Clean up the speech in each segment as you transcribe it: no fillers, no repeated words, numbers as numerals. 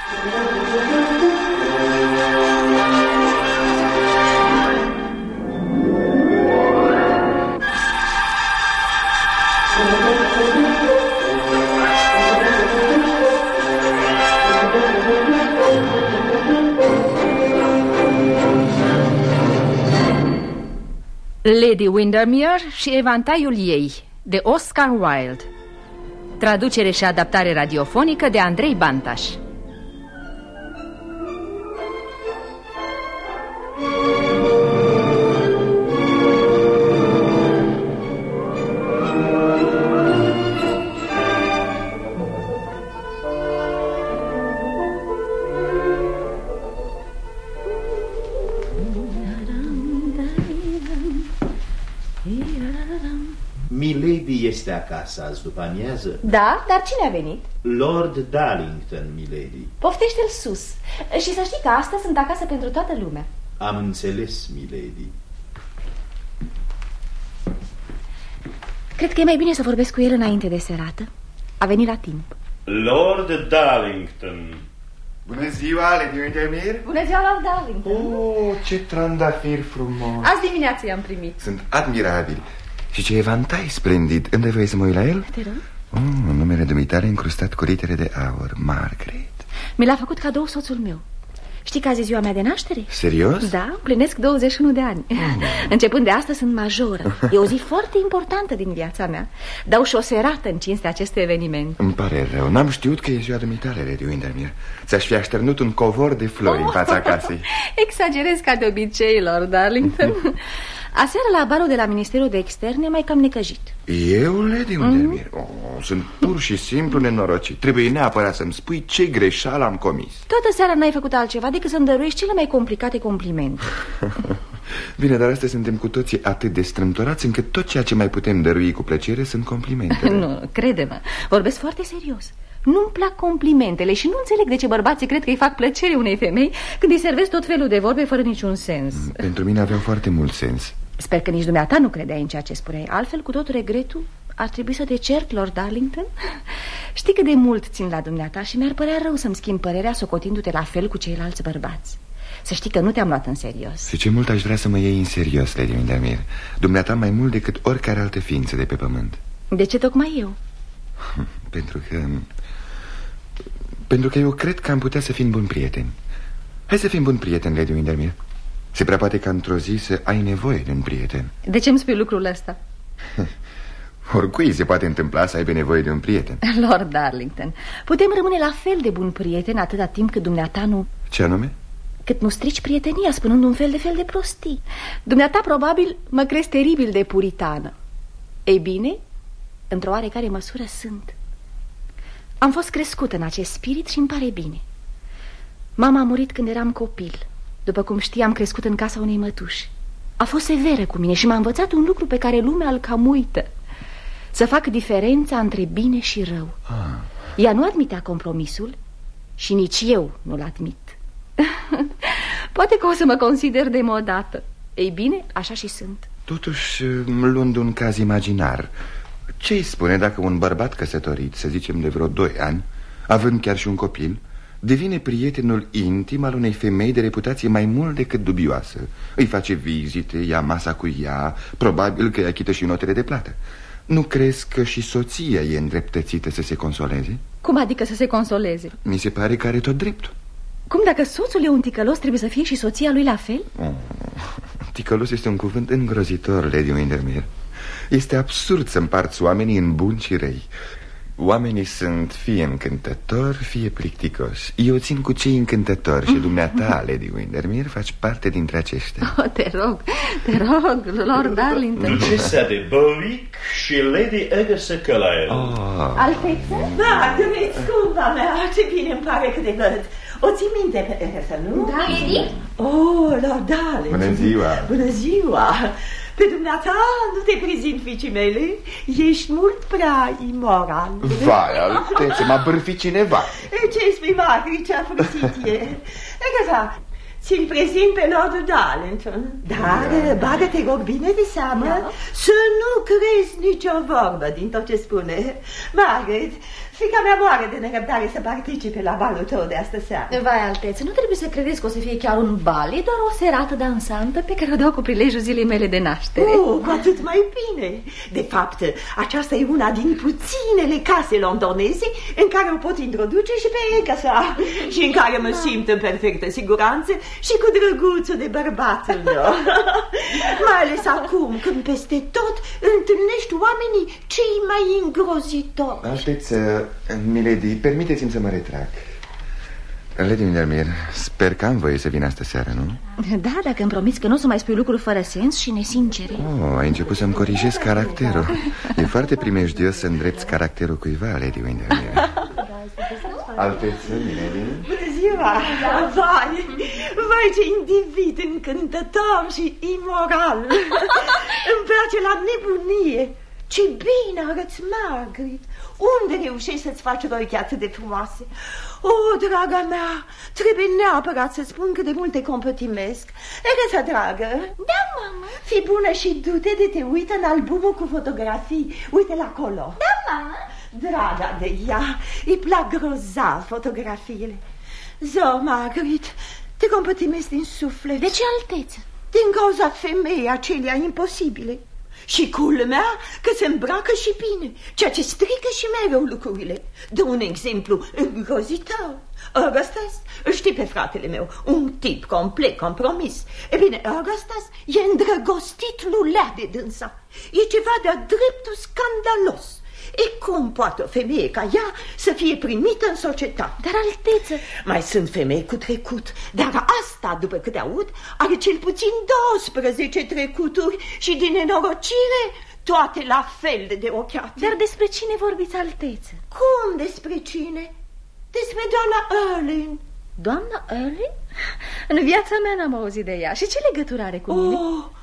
Lady Windermere și evantaiul ei, de Oscar Wilde. Traducere și adaptare radiofonică de Andrei Bantaș. Milady este acasă azi după amiază? Da, dar cine a venit? Lord Darlington, milady. Poftește-l sus. Și să știi că astăzi sunt acasă pentru toată lumea. Am înțeles, milady. Cred că e mai bine să vorbesc cu el înainte de serată. A venit la timp. Lord Darlington. Bună ziua, Lady Windermere. Bună ziua, Lord Darlington. Oh, ce trandafir frumos. Azi dimineață i-am primit. Sunt admirabil. Și ce evantai splendid. Îmi dai voie să mă uit la el? Te rog. Numele dumitale încrustat cu litere de aur. Margaret. Mi l-a făcut cadou soțul meu. Știi că azi e ziua mea de naștere? Serios? Da, împlinesc 21 de ani. Începând de astăzi sunt majoră. E o zi foarte importantă din viața mea. Dau și o serată în cinstea acestui eveniment. Îmi pare rău, n-am știut că e ziua dumitale, Lady Windermere. Ți-aș fi așternut un covor de flori în fața casei. Exagerez ca de obicei, Lord Darlington. Aseară la barul de la Ministerul de Externe mai cam necăjit. Eu, Lady Windermere? Sunt pur și simplu nenorocit. Trebuie neapărat să-mi spui ce greșeală am comis. Toată seara n-ai făcut altceva decât să-mi dăruiești cele mai complicate complimente. Bine, dar astăzi suntem cu toții atât de strâmtorați încât tot ceea ce mai putem dărui cu plăcere sunt complimentele. Nu, crede-mă, vorbesc foarte serios. Nu-mi plac complimentele și nu înțeleg de ce bărbații cred că îi fac plăcere unei femei când îi servesc tot felul de vorbe fără niciun sens. Pentru mine aveau foarte mult sens. Sper că nici dumneata nu credeai în ceea ce spuneai. Altfel, cu tot regretul, ar trebui să te cert, Lord Darlington. Știi cât de mult țin la dumneata și mi-ar părea rău să-mi schimb părerea socotindu-te la fel cu ceilalți bărbați. Să știi că nu te-am luat în serios. Și ce mult aș vrea să mă iei în serios, Lady Windermere. Dumneata mai mult decât oricare altă ființă de pe pământ. De ce tocmai eu? Pentru că eu cred că am putea să fim buni prieteni. Hai să fim buni prieteni, Lady Windermere. Se prea poate ca într-o zi să ai nevoie de un prieten. De ce îmi spui lucrul ăsta? Oricui se poate întâmpla să aibă nevoie de un prieten. Lord Darlington, putem rămâne la fel de bun prieten atâta timp cât dumneata nu... Ce anume? Cât nu strici prietenia spunând un fel de prostii. Dumneata probabil mă crezi teribil de puritană. Ei bine, într-o oarecare măsură sunt. Am fost crescut în acest spirit și îmi pare bine. Mama a murit când eram copil. După cum știi, am crescut în casa unei mătuși. A fost severă cu mine și m-a învățat un lucru pe care lumea îl cam uită: să fac diferența între bine și rău. Ea nu admitea compromisul și nici eu nu-l admit. Poate că o să mă consider demodată. Ei bine, așa și sunt. Totuși, luând un caz imaginar, ce-i spune dacă un bărbat căsătorit, să zicem de vreo 2 ani, având chiar și un copil, devine prietenul intim al unei femei de reputație mai mult decât dubioasă? Îi face vizite, ia masa cu ea, probabil că îi achită și notele de plată. Nu crezi că și soția e îndreptățită să se consoleze? Cum adică să se consoleze? Mi se pare că are tot dreptul. Cum, dacă soțul e un ticălos, trebuie să fie și soția lui la fel? Ticălos este un cuvânt îngrozitor, Lady Windermere. Este absurd să împarți oamenii în buni și răi. Oamenii sunt fie încântători, fie plicticoși. Eu țin cu cei încântători și dumneata, Lady Windermere, faci parte dintre aceștia. Te rog, Lord Darlington. Ducesa de Berwick și Lady Agatha Carlyle. Alfeță? Da, gândiți, scumpa mea, ce bine îmi pare că te văd. O ții minte pe Agatha, nu? Da, Lady? Lord Darlington. Bună ziua. Bună ziua. Pe dumneata nu te prezint, fiicii mele. Ești mult prea imoral. Vai, altețe, m-a bârfit cineva. Ce-i spui, Margaret, ce-a frusit e? Agatha, ți-l prezint pe Lord Darlington. Dar bagă-te, rog, bine de seamă, să nu crezi nicio vorbă din tot ce spune. Margaret, Fiica mea moare de nerăbdare să participe la balul tău de astă seară. Vai, Alteță, nu trebuie să credeți că o să fie chiar un bal. E doar o serată dansantă pe care o dau cu prilejul zilei mele de naștere. Cu atât mai bine. De fapt, aceasta e una din puținele case londoneze în care o pot introduce și pe Agatha și în care mă simt în perfectă siguranță și cu drăguțul de bărbatul meu. Mai ales acum, când peste tot întâlnești oamenii cei mai îngrozitori. Alteță, milady, permiteți-mi să mă retrag. Lady Windermere, sper că am voie să vin astă seară, nu? Da, dacă îmi promiți că nu o să mai spui lucruri fără sens și nesincere. Ai început să-mi corijezi caracterul. E foarte primejdios să îndrepți caracterul cuiva, Lady Windermere. Alteță, milady. Bună ziua! Vai, ce individ încântător și imoral! Îmi place la nebunie! Ce bine arăți, Margaret! Unde reușești să-ți faci roiche atât de frumoase? Draga mea, trebuie neapărat să spun cât de multe compătimesc. Agatha, dragă. Da, mamă. Fii bună și du-te de te uită în albumul cu fotografii. Uite-l acolo. Da, mamă. Draga de ea, îi plac grozav fotografiile. Zo, Margaret, te compătimesc din suflet. De ce, Alteță? Din cauza femeii acelea imposibile. Și culmea că se îmbracă și bine, ceea ce strică și mereu lucrurile. Dă un exemplu îngrozitor. Augustus, îl știi pe fratele meu, un tip complet compromis. E bine, Augustus e îndrăgostit lulea de dânsa. E ceva de-a dreptul scandalos. E cum poate o femeie ca ea să fie primită în societate? Dar, Alteță... Mai sunt femei cu trecut, dar asta, după câte aud, are cel puțin 12 trecuturi și din nenorocire toate la fel de ochiate. Dar despre cine vorbiți, Alteță? Cum despre cine? Despre doamna Erlyn. Doamna Erlyn? În viața mea n-am auzit de ea. Și ce legătură are cu mine?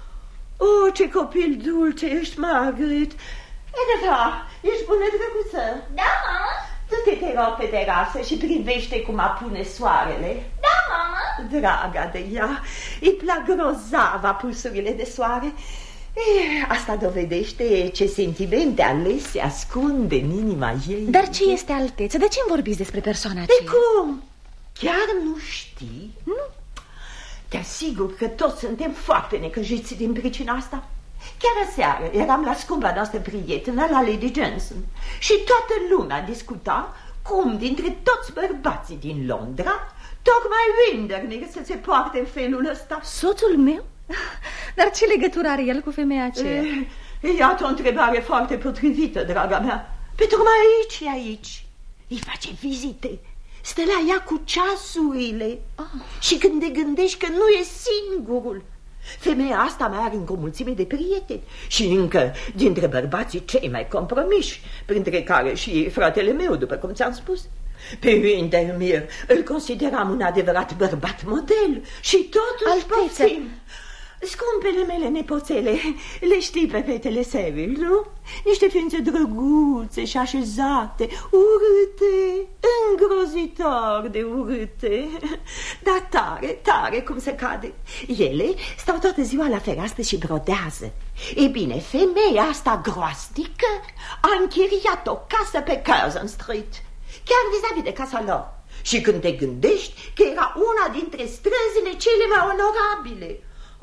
Ce copil dulce ești, Margaret. Agatha, ești bună, drăguță? Da, mamă. Du-te, te rog, pe terasă și privește cum apune soarele. Da, mamă. Draga de ea, îi plac grozav apusurile de soare. Asta dovedește ce sentimente ales se ascunde în inima ei. Dar ce este, Alteță? De ce-mi vorbiți despre persoana aceea? De cum? Chiar nu știi? Nu. Te asigur că toți suntem foarte necăjiți din pricina asta. Chiar aseară eram la scumpa noastră prietenă, la Lady Johnson, și toată lumea discuta cum dintre toți bărbații din Londra tocmai Windermere să se poarte în felul ăsta. Soțul meu? Dar ce legătură are el cu femeia aceea? Iată o întrebare foarte potrivită, draga mea. Pe tocmai aici. Îi face vizite. Stă la ea cu ceasurile. Și când te gândești că nu e singurul. Femeia asta mai are încă o mulțime de prieteni și încă dintre bărbații cei mai compromiși, printre care și fratele meu, după cum ți-am spus. Pe Windermere îl consideram un adevărat bărbat model și totuși poftim. Scumpele mele nepoțele, le știi pe fetele Savile, nu? Niște ființe drăguțe și așezate, urâte, îngrozitor de urâte, dar tare cum se cade. Ele stau toată ziua la fereastră și brodează. E bine, femeia asta groastică a închiriat o casă pe Curzon Street, chiar vis-a-vis de casa lor. Și când te gândești că era una dintre străzile cele mai onorabile.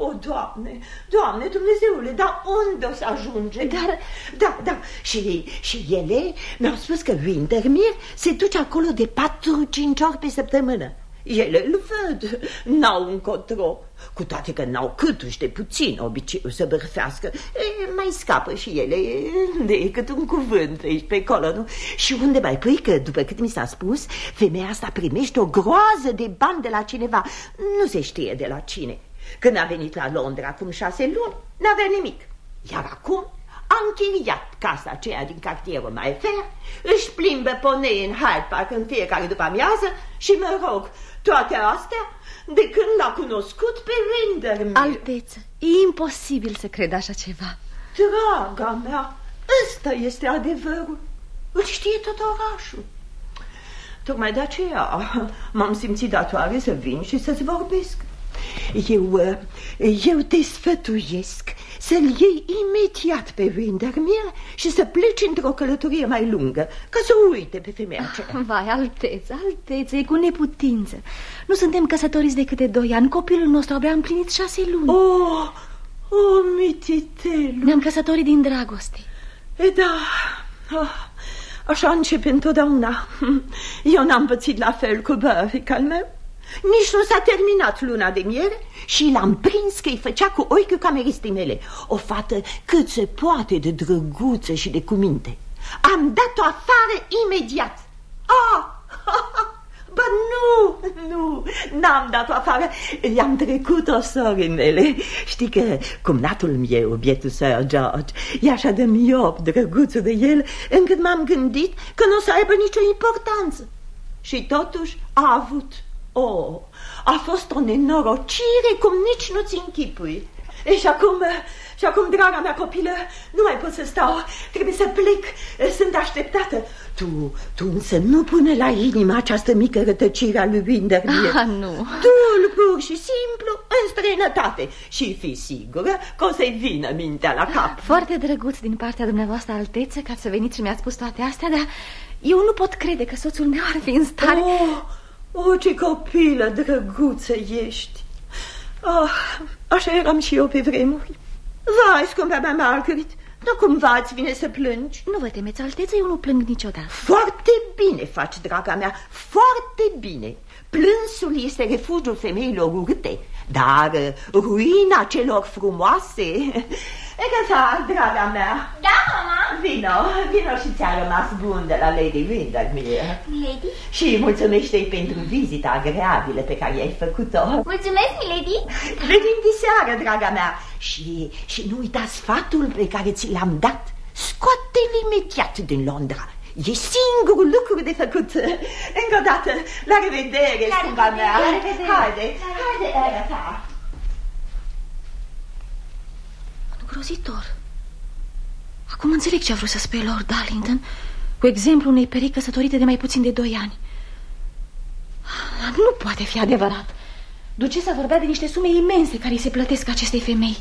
Doamne, Dumnezeule, dar unde o să ajunge? Da, și ele mi-au spus că Windermere se duce acolo de 4-5 ori pe săptămână. Ele îl văd, n-au încotro, cu toate că n-au câtuși de puțin obiceiul să bârfească. Mai scapă și ele decât un cuvânt pe aici, pe acolo, nu? Și unde mai pui că, după cât mi s-a spus, femeia asta primește o groază de bani de la cineva, nu se știe de la cine. Când a venit la Londra acum 6 luni, n-avea nimic. Iar acum a închiriat casa aceea din cartierul Mayfair, își plimbă ponei în Hyde Park în fiecare după amiază și, mă rog, toate astea de când l-a cunoscut pe Windermere. Alteță, e imposibil să cred așa ceva. Draga mea, ăsta este adevărul. Îl știe tot orașul. Tocmai de aceea m-am simțit datoare să vin și să-ți vorbesc. Eu te sfătuiesc să-l iei imediat pe Windermere și să pleci într-o călătorie mai lungă, ca să uite pe femeia aceea. Vai, altețe, e cu neputință. Nu suntem căsătoriți de câte 2 ani. Copilul nostru abia împlinit 6 luni. Mititelu. Ne-am căsătorit din dragoste. E da, așa începe întotdeauna. Eu n-am pățit la fel cu Băric al meu. Nici nu s-a terminat luna de miere și l-am prins că îi făcea cu ochiul cameristei mele. O fată cât se poate de drăguță și de cuminte. Am dat-o afară imediat. Bă, nu, n-am dat-o afară. I-am trecut-o sorii mele. Știi că cumnatul meu, bietul Sir George, e așa de miop, drăguțul de el, încât m-am gândit că nu o să aibă nicio importanță. Și totuși a avut. A fost o nenorocire cum nici nu-ți închipui. Și acum, draga mea copilă, nu mai pot să stau. Trebuie să plec, sunt așteptată. Tu însă nu pune la inimă această mică rătăcire a lui Windermere. Nu. Du-l pur și simplu în străinătate și fii sigură că o să-i vină mintea la cap. Foarte drăguț din partea dumneavoastră, altețe, ca să veniți și mi-ați spus toate astea, dar eu nu pot crede că soțul meu ar fi în stare... ce copilă drăguță ești. Așa eram și eu pe vremuri. Vai, scumpa mea Margaret, dar cumva îți vine să plângi? Nu vă temeți, alteță, eu nu plâng niciodată. Foarte bine faci, draga mea, foarte bine. Plânsul este refugiul femeilor urâte, dar ruina celor frumoase. E că ta, draga mea. Da, mama. Vino și ți-a rămas bun de la Lady Windermere. Lady? Și mulțumește-i pentru vizita agreabilă pe care i-ai făcut-o. Mulțumesc, milady. Venim diseară, draga mea. Și nu uita sfatul pe care ți l-am dat. Scoate-l imediat din Londra. E singurul lucru de făcut. Încă o dată, la revedere, scumpa mea. Haide, Agatha. Îngrozitor. Acum înțeleg ce a vrut să spui Lord Darlington cu exemplu unei perechi căsătorite de mai puțin de 2 ani. Nu poate fi adevărat. Ducesa vorbea de niște sume imense care îi se plătesc acestei femei.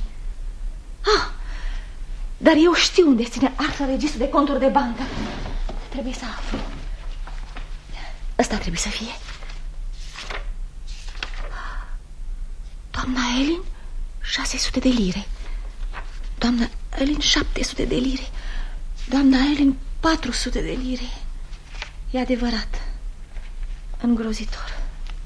Dar eu știu unde ține Arthur registrul de conturi de bancă. Trebuie să aflu. Ăsta trebuie să fie. Doamna Ellen, 600 de lire. Doamna Ellen, 700 de lire. Doamna Ellen, 400 de lire. E adevărat. Îngrozitor.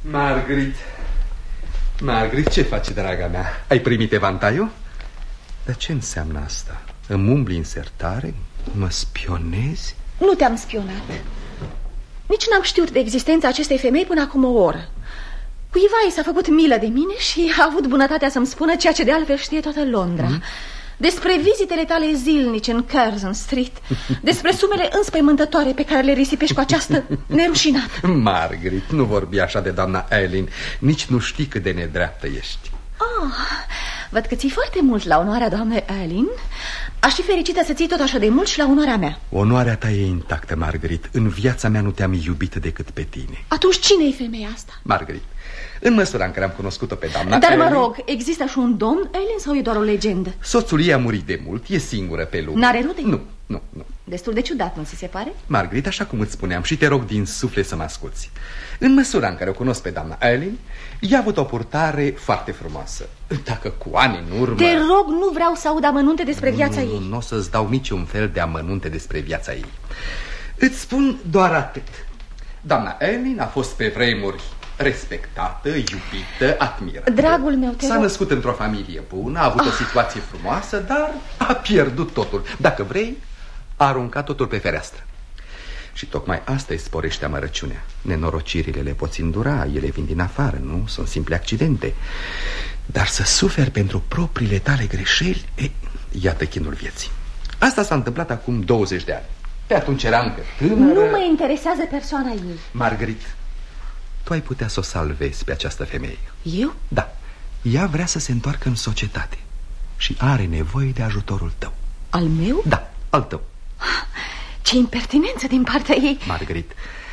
Margaret, ce faci, draga mea? Ai primit evantaiul? Dar ce înseamnă asta? Îmi umbli în sertare? Mă spionezi? Nu te-am spionat. Nici n-am știut de existența acestei femei până acum o oră. Cuiva i s-a făcut milă de mine și a avut bunătatea să-mi spună ceea ce de altfel știe toată Londra. Despre vizitele tale zilnice în Curzon Street, despre sumele înspăimântătoare pe care le risipești cu această nerușinată. Margaret, nu vorbi așa de doamna Ellen. Nici nu știi cât de nedreaptă ești. Văd că ții foarte mult la onoarea doamnei Ellen. Aș fi fericită să ții tot așa de mult și la onoarea mea. Onoarea ta e intactă, Margaret. În viața mea nu te-am iubit decât pe tine. Atunci cine-i femeia asta? Margaret, în măsura în care am cunoscut-o pe doamna Dar Ellen... mă rog, există și un domn Ellen sau e doar o legendă? Soțul ei a murit de mult, e singură pe lume. N-are rude? Nu. Destul de ciudat, nu ți se pare? Margaret, așa cum îți spuneam și te rog din suflet să mă asculți. În măsura în care o cunosc pe doamna Ellen, ea a avut o purtare foarte frumoasă. Dacă cu ani în urmă... Te rog, nu vreau să aud amănunte despre viața ei. Nu o să-ți dau niciun fel de amănunte despre viața ei. Îți spun doar atât. Doamna Ellen a fost pe vremuri respectată, iubită, admirată. Dragul meu, te rog. S-a născut într-o familie bună, a avut o situație frumoasă, dar a pierdut totul. Dacă vrei, a aruncat totul pe fereastră. Și tocmai asta îi sporește amărăciunea. Nenorocirile le poți îndura, ele vin din afară, nu? Sunt simple accidente. Dar să suferi pentru propriile tale greșeli, iată chinul vieții. Asta s-a întâmplat acum 20 de ani. Pe atunci era încă tânără. Nu mă interesează persoana ei. Margaret, tu ai putea să o salvezi pe această femeie. Eu? Da. Ea vrea să se întoarcă în societate și are nevoie de ajutorul tău. Al meu? Da, al tău. Ce impertinență din partea ei. Margaret,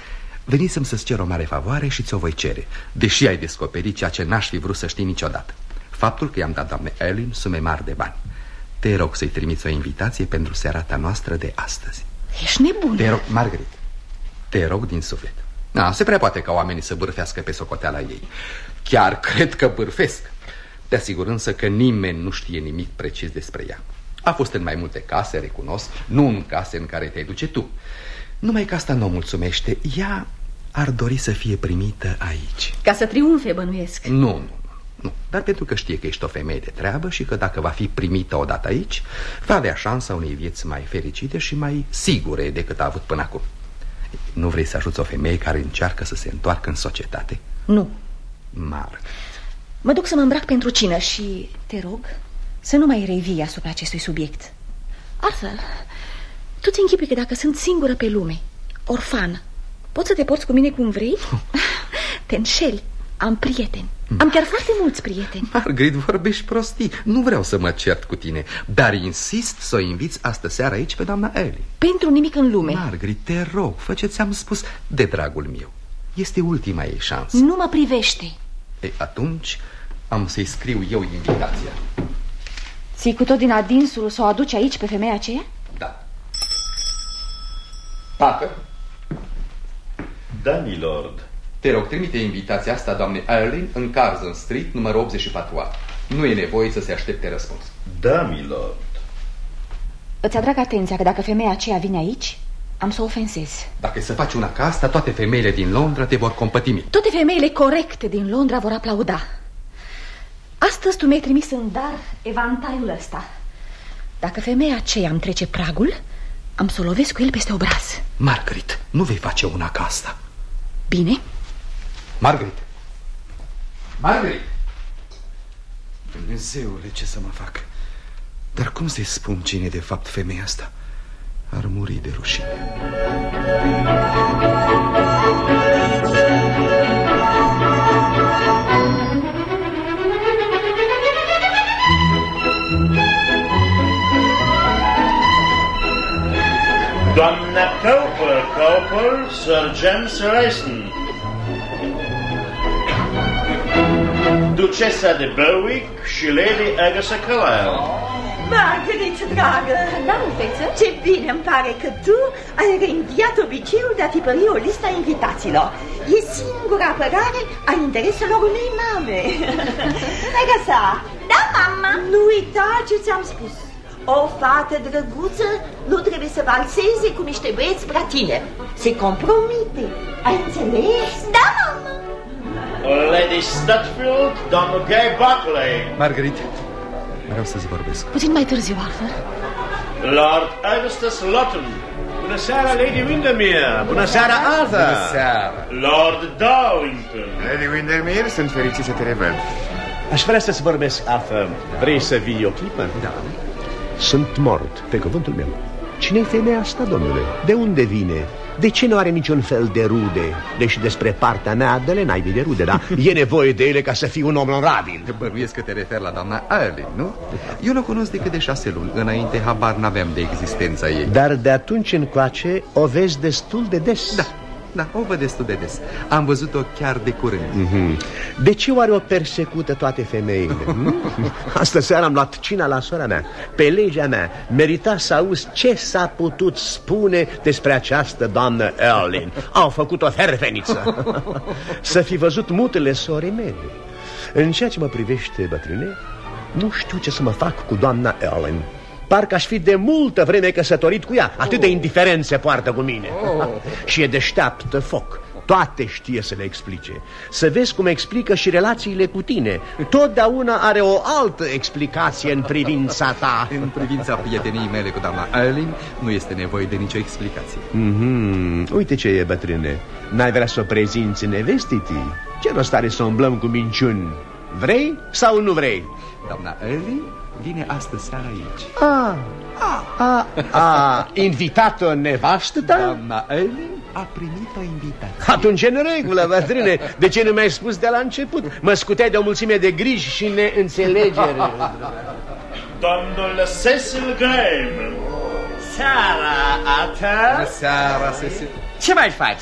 Venisem să-ți cer o mare favoare și ți-o voi cere, deși ai descoperit ceea ce n-aș fi vrut să știi niciodată. Faptul că i-am dat doamne Erlin sume mari de bani. Te rog să-i trimiți o invitație pentru searata noastră de astăzi. Ești nebun. Te rog, Margaret, te rog din suflet. Se prea poate ca oamenii să bârfească pe socoteala ei. Chiar cred că bârfesc. Te asigur însă că nimeni nu știe nimic precis despre ea. A fost în mai multe case, recunosc, nu în case în care te duce tu. Numai că asta nu o mulțumește. Ea ar dori să fie primită aici. Ca să triumfe, bănuiesc. Nu, dar pentru că știe că ești o femeie de treabă și că dacă va fi primită odată aici, va avea șansa unei vieți mai fericite și mai sigure decât a avut până acum. Nu vrei să ajuți o femeie care încearcă să se întoarcă în societate? Nu. Margaret. Mă duc să mă îmbrac pentru cină și te rog să nu mai revii asupra acestui subiect. Arthur, tu ți închipui că dacă sunt singură pe lume, orfană, poți să te porți cu mine cum vrei? Te înșeli. Am prieteni. Am chiar foarte mulți prieteni. Margaret, vorbești prostii. Nu vreau să mă cert cu tine, dar insist să o inviți astă seară aici pe doamna Erlin. Pentru nimic în lume. Margaret, te rog, fă ce ți-am spus de dragul meu. Este ultima ei șansă. Nu mă privește. Atunci am să-i scriu eu invitația. Ții cu tot din adinsul să o aduci aici pe femeia aceea? Da. Tată. Da, milord. Te rog, trimite invitația asta doamnei Erlin în Curzon Street, numărul 84A. Nu e nevoie să se aștepte răspuns. Da, milord. Îți atrag atenția că dacă femeia aceea vine aici, am să o ofensez. Dacă să faci una ca asta, toate femeile din Londra te vor compătimi. Toate femeile corecte din Londra vor aplauda. Astăzi tu mi-ai trimis în dar evantaiul ăsta. Dacă femeia aceea îmi trece pragul, am să o lovesc cu el peste obraz. Margaret, nu vei face una ca asta. Bine. Margaret! Margaret! Dumnezeule, ce să mă fac? Dar cum să-i spun cine e de fapt femeia asta? Ar muri de rușine. Doamna Cowper, Sir James Rayson, Ducesa de Berwick și Lady Agatha Carlyle. Margaret, dragă. Da, feță? Ce bine îmi pare că tu ai reînviat obiceiul de a tipări o listă a invitaților. E singura apărare a intereselor unei mame. Agatha. Da, mama. Nu uita ce ți-am spus. O fată drăguță nu trebuie să valseze cu niște băieți prea tineri. Se compromite. Ai înțeles? Da, mama. Lady Stutfield, domnul Guy Buckley. Margaret, vreau să-ți vorbesc. Puțin mai târziu, Arthur. Lord Augustus Lawton. Bună seara, Lady Windermere. Bună seara, Arthur. Bună seara. Lord Darlington. Lady Windermere, sunt fericit să te revăd. Aș vrea să-ți vorbesc, Arthur. Vrei să vii o clipă? Da. Sunt mort, pe cuvântul meu. Cine-i femeia asta, domnule? De unde vine? De ce nu are niciun fel de rude? Deși despre partea mea, de naibii de rude, dar e nevoie de ele ca să fii un om onorabil. Bănuiesc că te referi la doamna Erlin, nu? Eu nu o cunosc decât de 6 luni. Înainte habar n-aveam de existența ei. Dar de atunci încoace o vezi destul de des. Da, o văd destul de des. Am văzut-o chiar de curând. De ce oare o persecută toate femeile? Astă seara am luat cina la sora mea. Pe legea mea merita să auzi ce s-a putut spune despre această doamnă Erlin. Au făcut o ferveniță. Să fi văzut mutele sorii mele. În ceea ce mă privește, bătrâne, nu știu ce să mă fac cu doamna Erlin. Parcă aș fi de multă vreme căsătorit cu ea. Atât de indiferent se poartă cu mine. Și e deșteaptă foc. Toate știe să le explice. Să vezi cum explică și relațiile cu tine. Totdeauna are o altă explicație în privința ta. În privința prieteniei mele cu doamna Erlin nu este nevoie de nicio explicație. Uite ce e, bătrâne. N-ai vrea să o prezinți nevestitii? Ce rost are să umblăm cu minciuni? Vrei sau nu vrei? Doamna Erlin vine astă seară aici. Invitat-o nevastă ta? Doamna Erlin a primit o invitație. Atunci în regulă, bătrâne. De ce nu mi-ai spus de la început? Mă scuteai de o mulțime de griji și neînțelegere. Domnul Cecil Graham. Seara, Arthur. Bună seara, Cecil. Ce mai faci?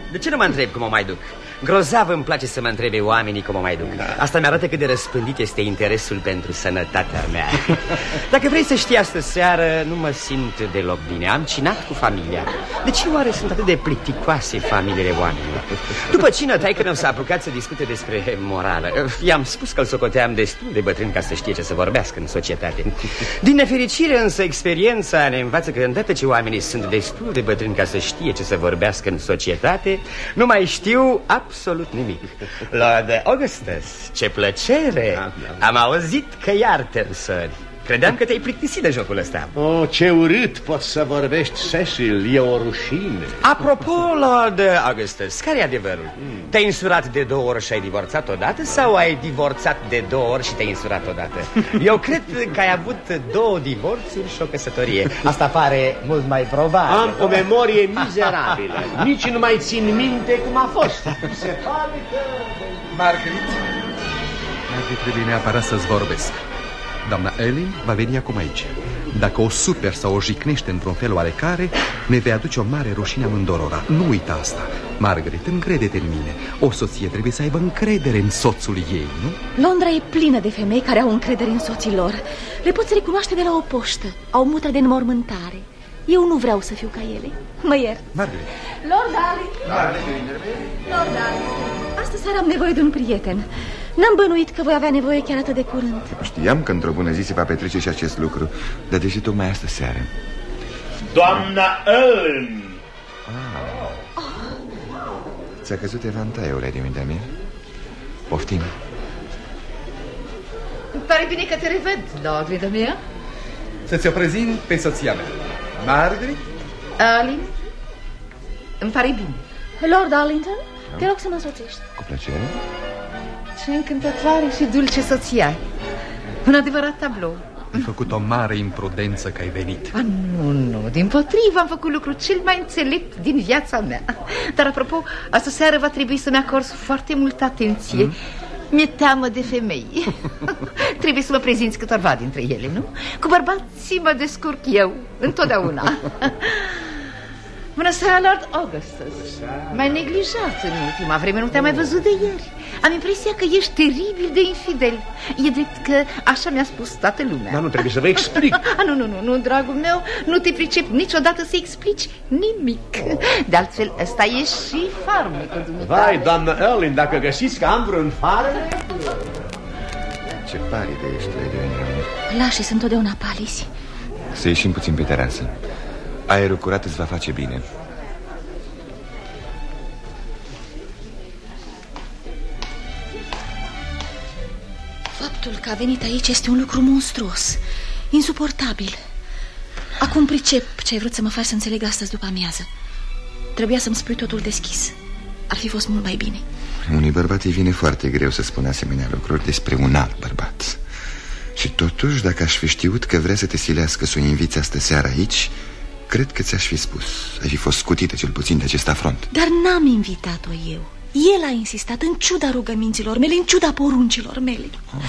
De ce nu mă întreb cum o mai duc? Grozav îmi place să mă întrebe oamenii cum o mai duc. Asta mi-arată cât de răspândit este interesul pentru sănătatea mea. Dacă vrei să știi, astă seară nu mă simt deloc bine. Am cinat cu familia. De ce oare sunt atât de plicticoase familiile oamenilor? După cină, taică-mi s-a apucat să discute despre morală. I-am spus că îl socoteam destul de bătrân ca să știe ce să vorbească în societate. Din nefericire însă, experiența ne învață că îndată ce oamenii sunt destul de bătrâni ca să știe ce să vorbească în societate, nu mai știu absolut nimic. Lord Augustus, ce plăcere! Am auzit că iar te însori. Credeam că te-ai plictisit de jocul ăsta. Oh, ce urât poți să vorbești, Cecil, e o rușine. Apropo, Lord Augustus, care e adevărul? Te-ai însurat de 2 ori și ai divorțat odată? Sau ai divorțat de 2 ori și te-ai însurat odată? Eu cred că ai avut 2 divorțuri și o căsătorie. Asta pare mult mai probabil. Am o memorie mizerabilă. Nici nu mai țin minte cum a fost. Se pare că... Margaret, trebuie neapărat să-ți vorbesc. Doamna Ellen va veni acum aici. Dacă o super sau o jicnește într-un fel oarecare, ne vei aduce o mare rușine amândorora. Nu uita asta. Margaret, încrede-te în mine. O soție trebuie să aibă încredere în soțul ei, nu? Londra e plină de femei care au încredere în soții lor. Le poți recunoaște de la o poștă. Au mută de înmormântare. Eu nu vreau să fiu ca ele. Mă iert. Margaret. Lord Darlington. Lord Darlington. Astăzi seara am nevoie de un prieten. N-am bănuit că voi avea nevoie chiar atât de curând. Știam că într-o bună zi se va petrece și acest lucru. Dar de ce tocmai astă seară? Doamna Ellen! Ți-a căzut evantaiul, Lady Windermere? Poftim. Îmi pare bine că te revăd, Lord Windermere. Să-ți o prezint pe soția mea, Margaret. Arlene, îmi pare bine. Lord Darlington, te rog să mă însoțești. Cu plăcere. Ce încântătoare și dulce soția. Un adevărat tablou. Ai făcut o mare imprudență că ai venit. Nu, dimpotrivă, am făcut lucrul cel mai înțelept din viața mea. Dar apropo, astă seară va trebui să-mi acorzi foarte multă atenție. Mi-e teamă de femei. Trebuie să mă prezinți câtorva dintre ele, nu? Cu bărbații mă descurc eu, întotdeauna. Bună seara, Lord Augustus. M-ai neglijat în ultima vreme, nu te-am mai văzut de ieri. Am impresia că ești teribil de infidel. E drept că așa mi-a spus toată lumea. Dar nu trebuie să vă explic. Nu, dragul meu, nu te pricep niciodată să explici nimic. De altfel, ăsta e și farmecul dumneavoastră. Vai, doamnă Ellen, dacă găsiți că am vreun farmec... Ce palidă ești, Lady Windermere. Lașii sunt întotdeauna palizi. Să ieșim puțin pe terasă. Aerul curat îți va face bine. Faptul că a venit aici este un lucru monstruos, insuportabil. Acum pricep ce ai vrut să mă faci să înțeleg astăzi după amiază. Trebuia să-mi spui totul deschis. Ar fi fost mult mai bine. Unui bărbat îi vine foarte greu să spună asemenea lucruri despre un alt bărbat. Și totuși, dacă aș fi știut că vrea să te silească să o inviți astă seară aici, cred că ți-aș fi spus. Ai fi fost scutită cel puțin de acest afront. Dar n-am invitat-o eu. El a insistat, în ciuda rugăminților mele, în ciuda poruncilor mele.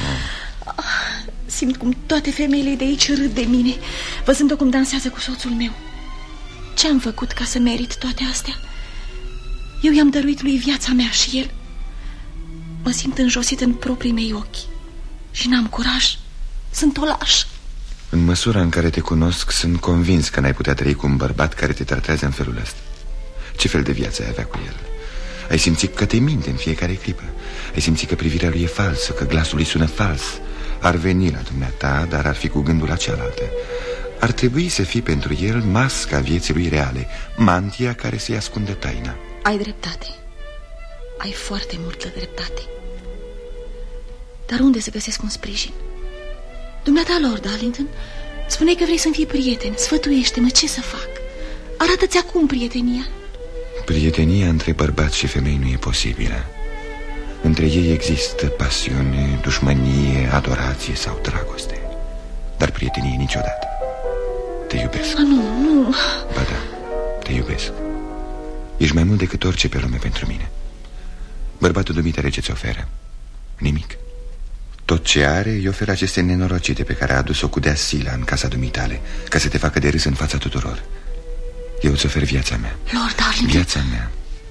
Simt cum toate femeile de aici râd de mine, văzând-o cum dansează cu soțul meu. Ce-am făcut ca să merit toate astea? Eu i-am dăruit lui viața mea și el. Mă simt înjosit în proprii mei ochi și n-am curaj. Sunt o lașă. În măsura în care te cunosc, sunt convins că n-ai putea trăi cu un bărbat care te tratează în felul ăsta. Ce fel de viață ai avea cu el? Ai simțit că te minte în fiecare clipă. Ai simțit că privirea lui e falsă, că glasul lui sună fals. Ar veni la dumneata, dar ar fi cu gândul la cealaltă. Ar trebui să fii pentru el masca vieții lui reale, mantia care să-i ascundă taina. Ai dreptate. Ai foarte multă dreptate. Dar unde să găsesc un sprijin? Dumneata, Lord Darlington, spune că vrei să-mi fii prieten. Sfătuiește-mă, ce să fac? Arată-ți acum prietenia. Prietenia între bărbați și femei nu e posibilă. Între ei există pasiune, dușmănie, adorație sau dragoste. Dar prietenie niciodată. Te iubesc. Nu. Ba da, te iubesc. Ești mai mult decât orice pe lume pentru mine. Bărbatul dumitare ce ți oferă? Nimic. Tot ce are îi oferă aceste nenorocite pe care a adus-o cu deasila în casa dumitale, ca să te facă de râs în fața tuturor. Eu îți ofer viața mea. Lord Darlington. Viața mea,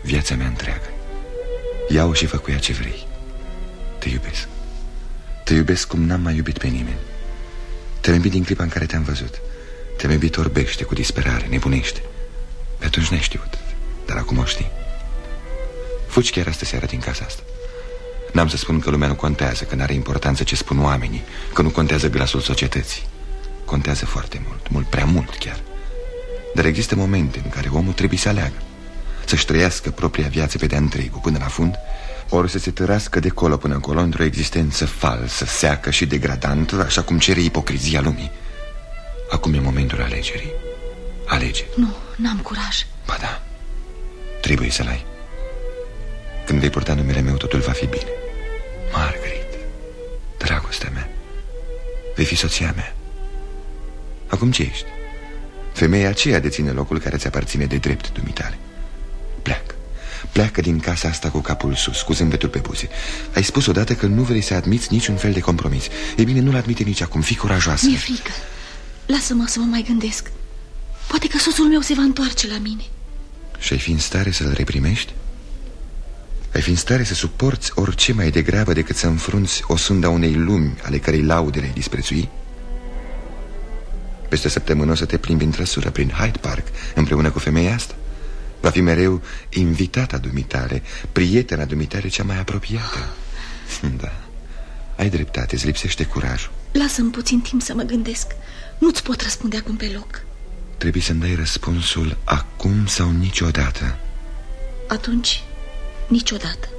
viața mea întreagă. Ia-o și fă cu ea ce vrei. Te iubesc. Te iubesc cum n-am mai iubit pe nimeni. Te-am iubit din clipa în care te-am văzut. Te-am iubit orbește, cu disperare, nebunește. Pe atunci n-ai știut, dar acum o știi. Fugi chiar astă seară din casa asta. N-am să spun că lumea nu contează, că n-are importanță ce spun oamenii, că nu contează glasul societății. Contează foarte mult, mult prea mult chiar. Dar există momente în care omul trebuie să aleagă, să-și trăiască propria viață pe de-a întregul până la fund, ori să se târască de colo până încolo într-o existență falsă, seacă și degradantă, așa cum cere ipocrizia lumii. Acum e momentul alegerii. Alege. Nu, n-am curaj. Ba da, trebuie să-l ai. Când vei purta numele meu, totul va fi bine. Margaret, dragostea mea, vei fi soția mea. Acum ce ești? Femeia aceea deține locul care ți aparține de drept dumitale. Pleacă. Pleacă din casa asta cu capul sus, cu zâmbetul pe buze. Ai spus odată că nu vrei să admiți niciun fel de compromis. E bine, nu-l admite nici acum, fii curajoasă. Mi-e frică. Lasă-mă să mă mai gândesc. Poate că soțul meu se va întoarce la mine. Și ai fi în stare să-l reprimești? Ai fi în stare să suporți orice mai degrabă decât să înfrunți o sunda unei lumi ale cărei laude le-ai disprețui? Peste o săptămână o să te plimbi în trăsură prin Hyde Park împreună cu femeia asta. Va fi mereu invitata dumitale, prietena dumitale cea mai apropiată. Da, ai dreptate, îți lipsește curajul. Lasă-mi puțin timp să mă gândesc. Nu-ți pot răspunde acum pe loc. Trebuie să-mi dai răspunsul acum sau niciodată. Atunci, niciodată.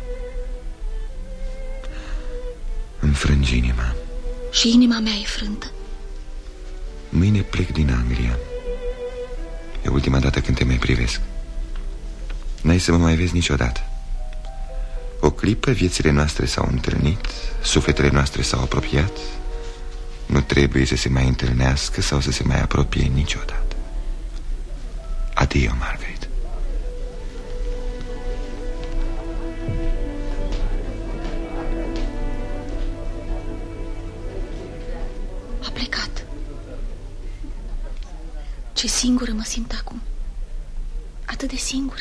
Îmi frângi inima. Și inima mea e frântă. Mâine plec din Anglia. E ultima dată când te mai privesc. N-ai să mă mai vezi niciodată. O clipă viețile noastre s-au întâlnit, sufletele noastre s-au apropiat. Nu trebuie să se mai întâlnească sau să se mai apropie niciodată. Adio, Margaret. A plecat. Ce singură mă simt acum. Atât de singură.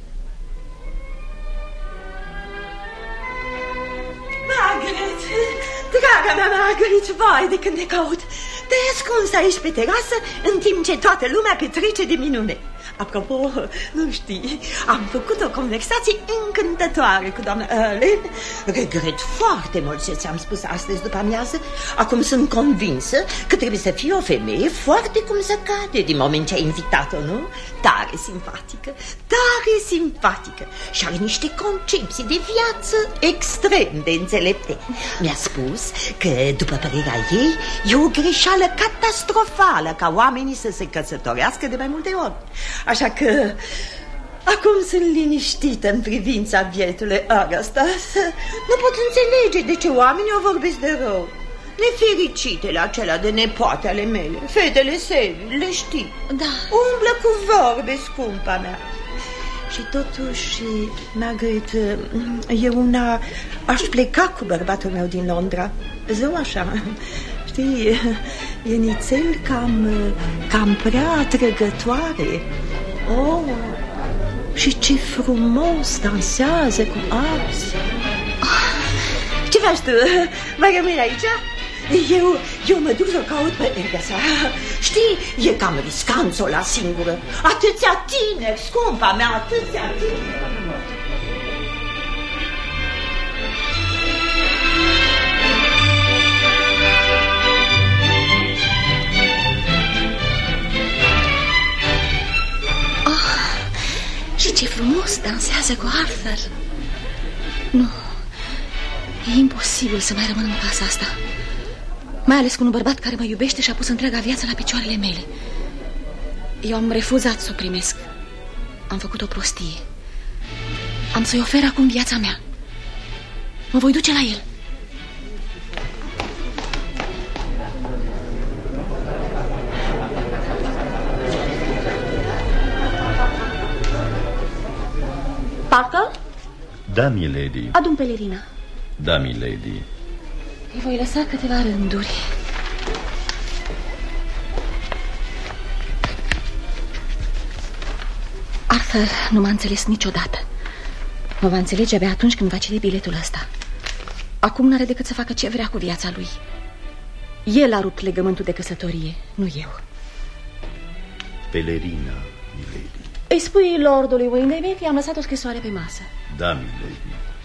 Margaret, draga mea Margaret, vai de când te caut. Te-ai ascuns aici pe terasă în timp ce toată lumea petrece de minune. Apropo, nu știi, am făcut o conversație încântătoare cu doamna Erlen. Regret foarte mult ce ți-am spus astăzi după amiază. Acum sunt convinsă că trebuie să fie o femeie foarte cum se cade din moment ce ai invitat-o, nu? Tare simpatică, tare simpatică. Și are niște concepții de viață extrem de înțelepte. Mi-a spus că, după părerea ei, e o greșeală catastrofală ca oamenii să se căsătorească de mai multe ori. Așa că acum sunt liniștită în privința bietului Augustus. Nu pot înțelege de ce oamenii o vorbesc de rău. Nefericitele acelea de nepoate ale mele, fetele Sevi, le știi. Da. Umblă cu vorbe, scumpa mea. Și totuși, Margaret, eu una aș pleca cu bărbatul meu din Londra. Zău așa, știi, e nițel cam prea atrăgătoare. Oh, și ce frumos dansează cu arzi. Ce faci tu? Mai rămâi aici? Eu mă duc să caut pe Elgasa. Știi, e cam riscant să o las singură. Atâția tineri, scumpa mea, atâția tineri. Și ce frumos dansează cu Arthur. Nu, e imposibil să mai rămân în casa asta. Mai ales cu un bărbat care mă iubește și a pus întreaga viață la picioarele mele. Eu am refuzat să o primesc. Am făcut o prostie. Am să-i ofer acum viața mea. Mă voi duce la el. Parker? Da, milady. Adu-mi pelerina. Da, milady. Îi voi lăsa câteva rânduri. Arthur nu m-a înțeles niciodată. Mă va înțelege abia atunci când va citi biletul ăsta. Acum n-are decât să facă ce vrea cu viața lui. El a rupt legământul de căsătorie, nu eu. Pelerina, milady. Îi spui lordului Windermere că i-am lăsat o scrisoare pe masă. Da, milady.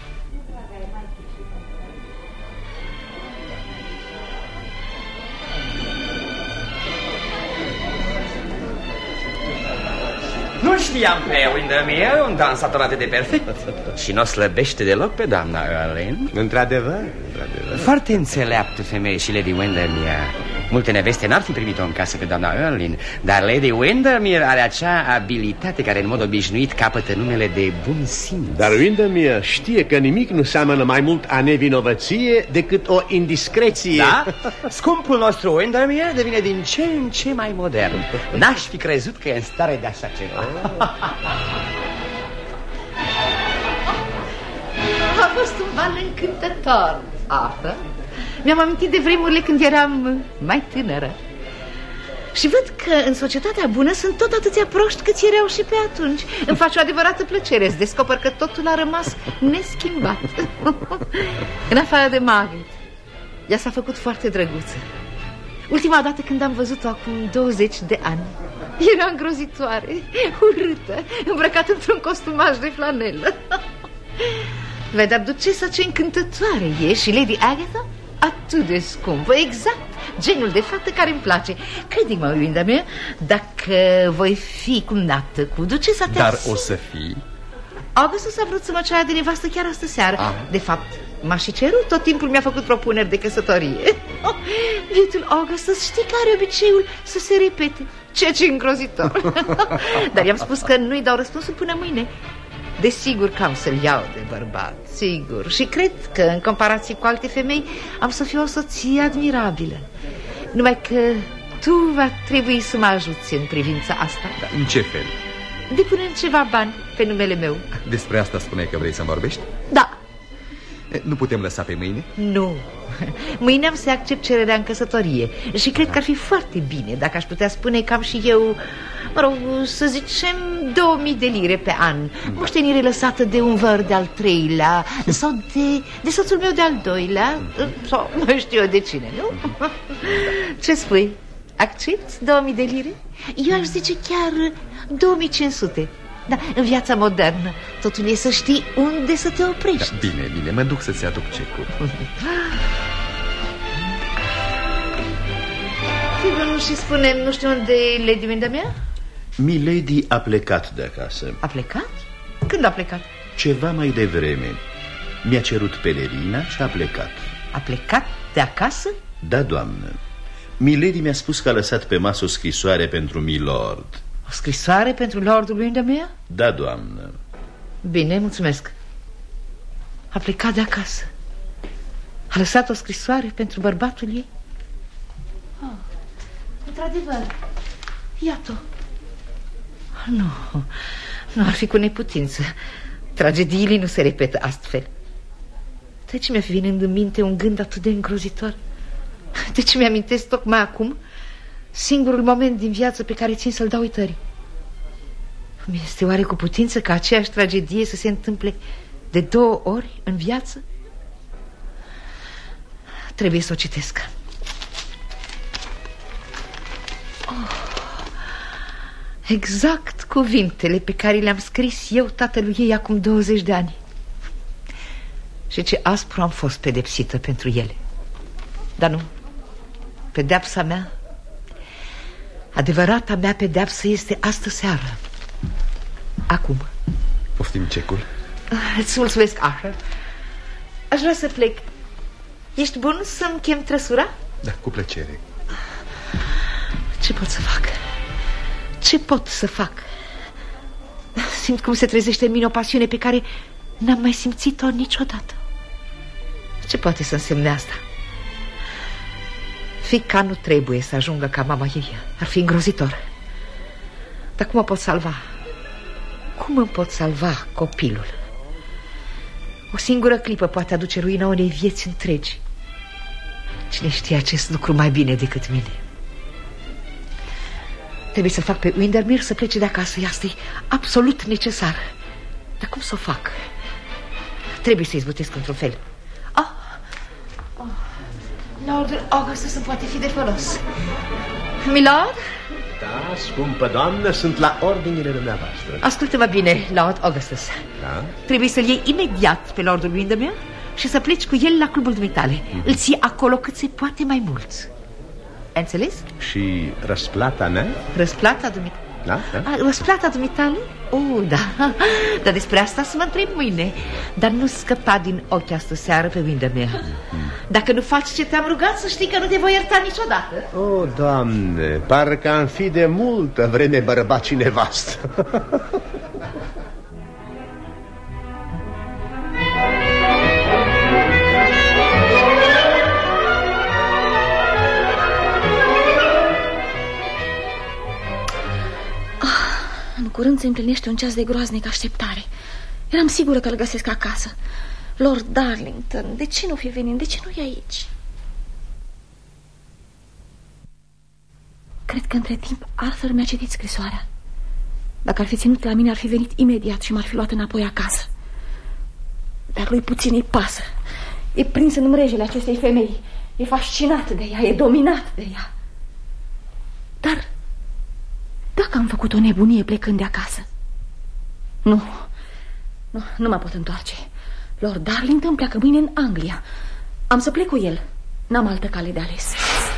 Nu știam pe Windermere, un dansator atât de perfect. Și nu o slăbește deloc pe doamna Erlin. Într-adevăr. Foarte înțeleaptă femeie și Lady Windermere. Multe neveste n-ar fi primit-o în casă pe doamna Erlin, dar Lady Windermere are acea abilitate care în mod obișnuit capătă numele de bun simț. Dar Windermere știe că nimic nu seamănă mai mult a nevinovăție decât o indiscreție. Da? Scumpul nostru Windermere devine din ce în ce mai modern. N-aș fi crezut că e în stare de așa ceva. A fost un bal încântător, Arthur. Mi-am amintit de vremurile când eram mai tânără. Și văd că în societatea bună sunt tot atâția proști câți erau și pe atunci. Îmi face o adevărată plăcere să descoper că totul a rămas neschimbat. În afară de Margaret, ea s-a făcut foarte drăguță. Ultima dată când am văzut-o acum 20 de ani, era îngrozitoare, urâtă, îmbrăcată într-un costumaj de flanelă. Vedea ducesa ce încântătoare e și Lady Agatha atât de scumpă, exact genul de fată care îmi place. Crede-mă, Windermere, dacă voi fi cumnată cu ducesa te... Dar o să fii? Augustus a vrut să mă ceară de nevastă chiar astă seară. De fapt, m-a și cerut, tot timpul mi-a făcut propuneri de căsătorie. Bietul Augustus știi că are obiceiul să se repete, ceea ce e îngrozitor. Dar i-am spus că nu-i dau răspunsul până mâine. Desigur că am să-l iau de bărbat, sigur. Și cred că, în comparație cu alte femei, am să fiu o soție admirabilă. Numai că tu va trebui să mă ajuți în privința asta. Da, în ce fel? Depunând ceva bani pe numele meu. Despre asta spuneai că vrei să-mi vorbești? Da. Nu putem lăsa pe mâine? Nu. Mâine am să accept cererea în căsătorie. Și cred că ar fi foarte bine dacă aș putea spune că am și eu, mă rog, să zicem 2000 de lire pe an. Moștenire lăsată de un văr de-al treilea sau de soțul meu de-al doilea. Sau nu știu eu de cine, nu? Ce spui? Accepti 2000 de lire? Eu aș zice chiar 2500. Da, în viața modernă totul e să știi unde să te oprești. Da, bine, mă duc să-ți aduc cecul. Nu și spune, nu știu unde e Lady Windermere? Milady a plecat de acasă. A plecat? Când a plecat? Ceva mai devreme. Mi-a cerut pelerina și a plecat. A plecat de acasă? Da, doamnă. Milady mi-a spus că a lăsat pe masă o scrisoare pentru milord. O scrisoare pentru Lordul Windermere? Da, doamnă. Bine, mulțumesc. A plecat de acasă. A lăsat o scrisoare pentru bărbatul ei? Într-adevăr, iată. Nu ar fi cu neputință. Tragediile nu se repetă astfel. De ce mi-a fi venind în minte un gând atât de îngrozitor? De ce mi-amintesc tocmai acum singurul moment din viață pe care țin să-l dau uitării? Mi este oare cu putință ca aceeași tragedie să se întâmple de 2 ori în viață? Trebuie să o citesc. Exact cuvintele pe care le-am scris eu tatălui ei acum 20 de ani. Și ce aspru am fost pedepsită pentru ele. Dar nu, pedeapsa mea, adevărata mea pedeapsă este astă seară. Acum. Poftim cecul. Îți mulțumesc, Arthur. Aș vrea să plec. Ești bun să-mi chem trăsura? Da, cu plăcere. Ce pot să fac? Ce pot să fac? Simt cum se trezește în mine o pasiune pe care n-am mai simțit-o niciodată. Ce poate să însemne asta? Fiica nu trebuie să ajungă ca mama ei. Ar fi îngrozitor. Dar cum o pot salva? Cum îmi pot salva copilul? O singură clipă poate aduce ruina unei vieți întregi. Cine știe acest lucru mai bine decât mine? Trebuie să fac pe Windermere să plece de acasă. Asta e absolut necesar. Dar cum să o fac? Trebuie să izbutesc într-un fel. Lordul Augustus îmi poate fi de folos. Milord? Da, scumpă doamnă, sunt la ordinile dumneavoastră. Ascultă-mă bine, Lord Augustus. Da? Trebuie să-l iei imediat pe Lordul Windermere și să pleci cu el la clubul dumitale. Îl ții acolo cât se poate mai mult. Ai înțeles? Și răsplata mea? Răsplata dumitale? Da? Răsplata dumitale? Da. Dar despre asta să mă întreb mâine. Dar nu scăpa din ochi astă seară pe Windermere. Dacă nu faci ce te-am rugat, să știi că nu te voi ierta niciodată. O, Doamne, parcă am fi de multă vreme bărbat și nevastă. În curând se împlinește un ceas de groaznică așteptare. Eram sigură că îl găsesc acasă. Lord Darlington, de ce nu fi venit? De ce nu e aici? Cred că între timp Arthur mi-a citit scrisoarea. Dacă ar fi ținut la mine, ar fi venit imediat și m-ar fi luat înapoi acasă. Dar lui puțin îi pasă. E prins în mrejele acestei femei. E fascinat de ea, e dominat de ea. Dar dacă am făcut o nebunie plecând de acasă? Nu mă pot întoarce. Lord Darlington pleacă mâine în Anglia. Am să plec cu el. N-am altă cale de ales.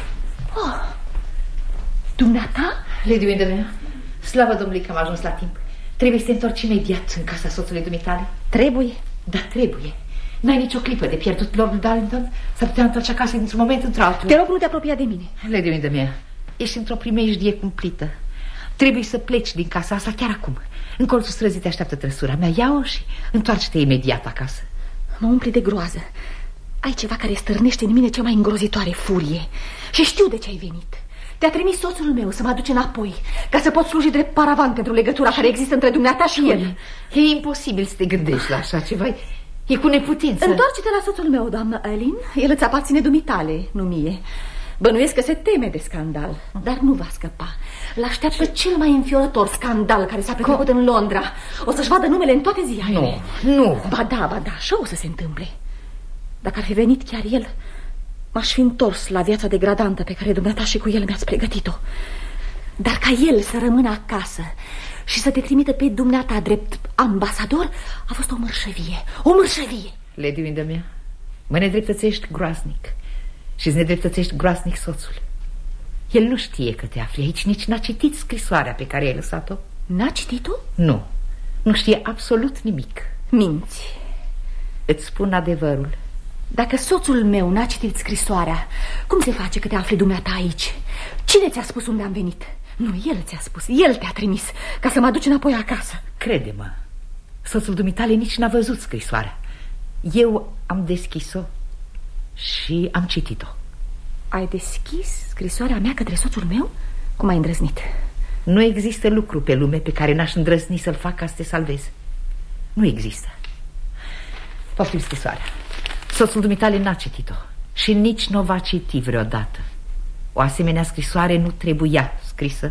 Dumneata? Lady Windermere, slavă Domnului că am ajuns la timp. Trebuie să te întorci imediat în casa soțului dumitale. Trebuie? Da, trebuie. N-ai nicio clipă de pierdut, Lord Darlington. S-ar putea întoarce acasă dintr-un moment într-altul. Te rog, nu te apropia de mine. Lady Windermere, ești într-o primejdie cumplită. Trebuie să pleci din casa asta chiar acum. În colțul străzii te așteaptă trăsura mea. Ia-o și întoarce-te imediat acasă. Mă umpli de groază. Ai ceva care stârnește în mine cea mai îngrozitoare furie. Și știu de ce ai venit. Te-a trimis soțul meu să mă aduce înapoi, ca să pot sluji drept paravan pentru legătura care există între dumneata și el. E imposibil să te gândești la așa ceva. E cu neputință. Întoarce-te la soțul meu, doamnă Ellen. El îți aparține dumitale, nu mie. Bănuiesc că se teme de scandal, dar nu va scăpa. L-așteaptă cel mai înfiorător scandal care s-a petrecut în Londra. O să-și vadă numele în toate ziarele. Nu. Ba da, așa o să se întâmple. Dacă ar fi venit chiar el, m-aș fi întors la viața degradantă pe care dumneata și cu el mi-ați pregătit-o. Dar ca el să rămână acasă și să te trimită pe dumneata drept ambasador a fost o mărșăvie. O mărșăvie. Lady Windermere, mă nedreptățești groaznic. Și îți nedreptățești groaznic soțul. El nu știe că te afli aici, nici n-a citit scrisoarea pe care ai lăsat-o. N-a citit-o? Nu știe absolut nimic. Minți. Îți spun adevărul. Dacă soțul meu n-a citit scrisoarea, cum se face că te afli dumneata aici? Cine ți-a spus unde am venit? Nu, el ți-a spus, el te-a trimis ca să mă aduci înapoi acasă. Crede-mă, soțul dumitale nici n-a văzut scrisoarea. Eu am deschis-o și am citit-o. Ai deschis scrisoarea mea către soțul meu? Cum ai îndrăznit? Nu există lucru pe lume pe care n-aș îndrăzni să-l fac ca să te salvez. Nu există. Poftim scrisoarea. Soțul dumitale n-a citit-o și nici nu o va citi vreodată. O asemenea scrisoare nu trebuia scrisă.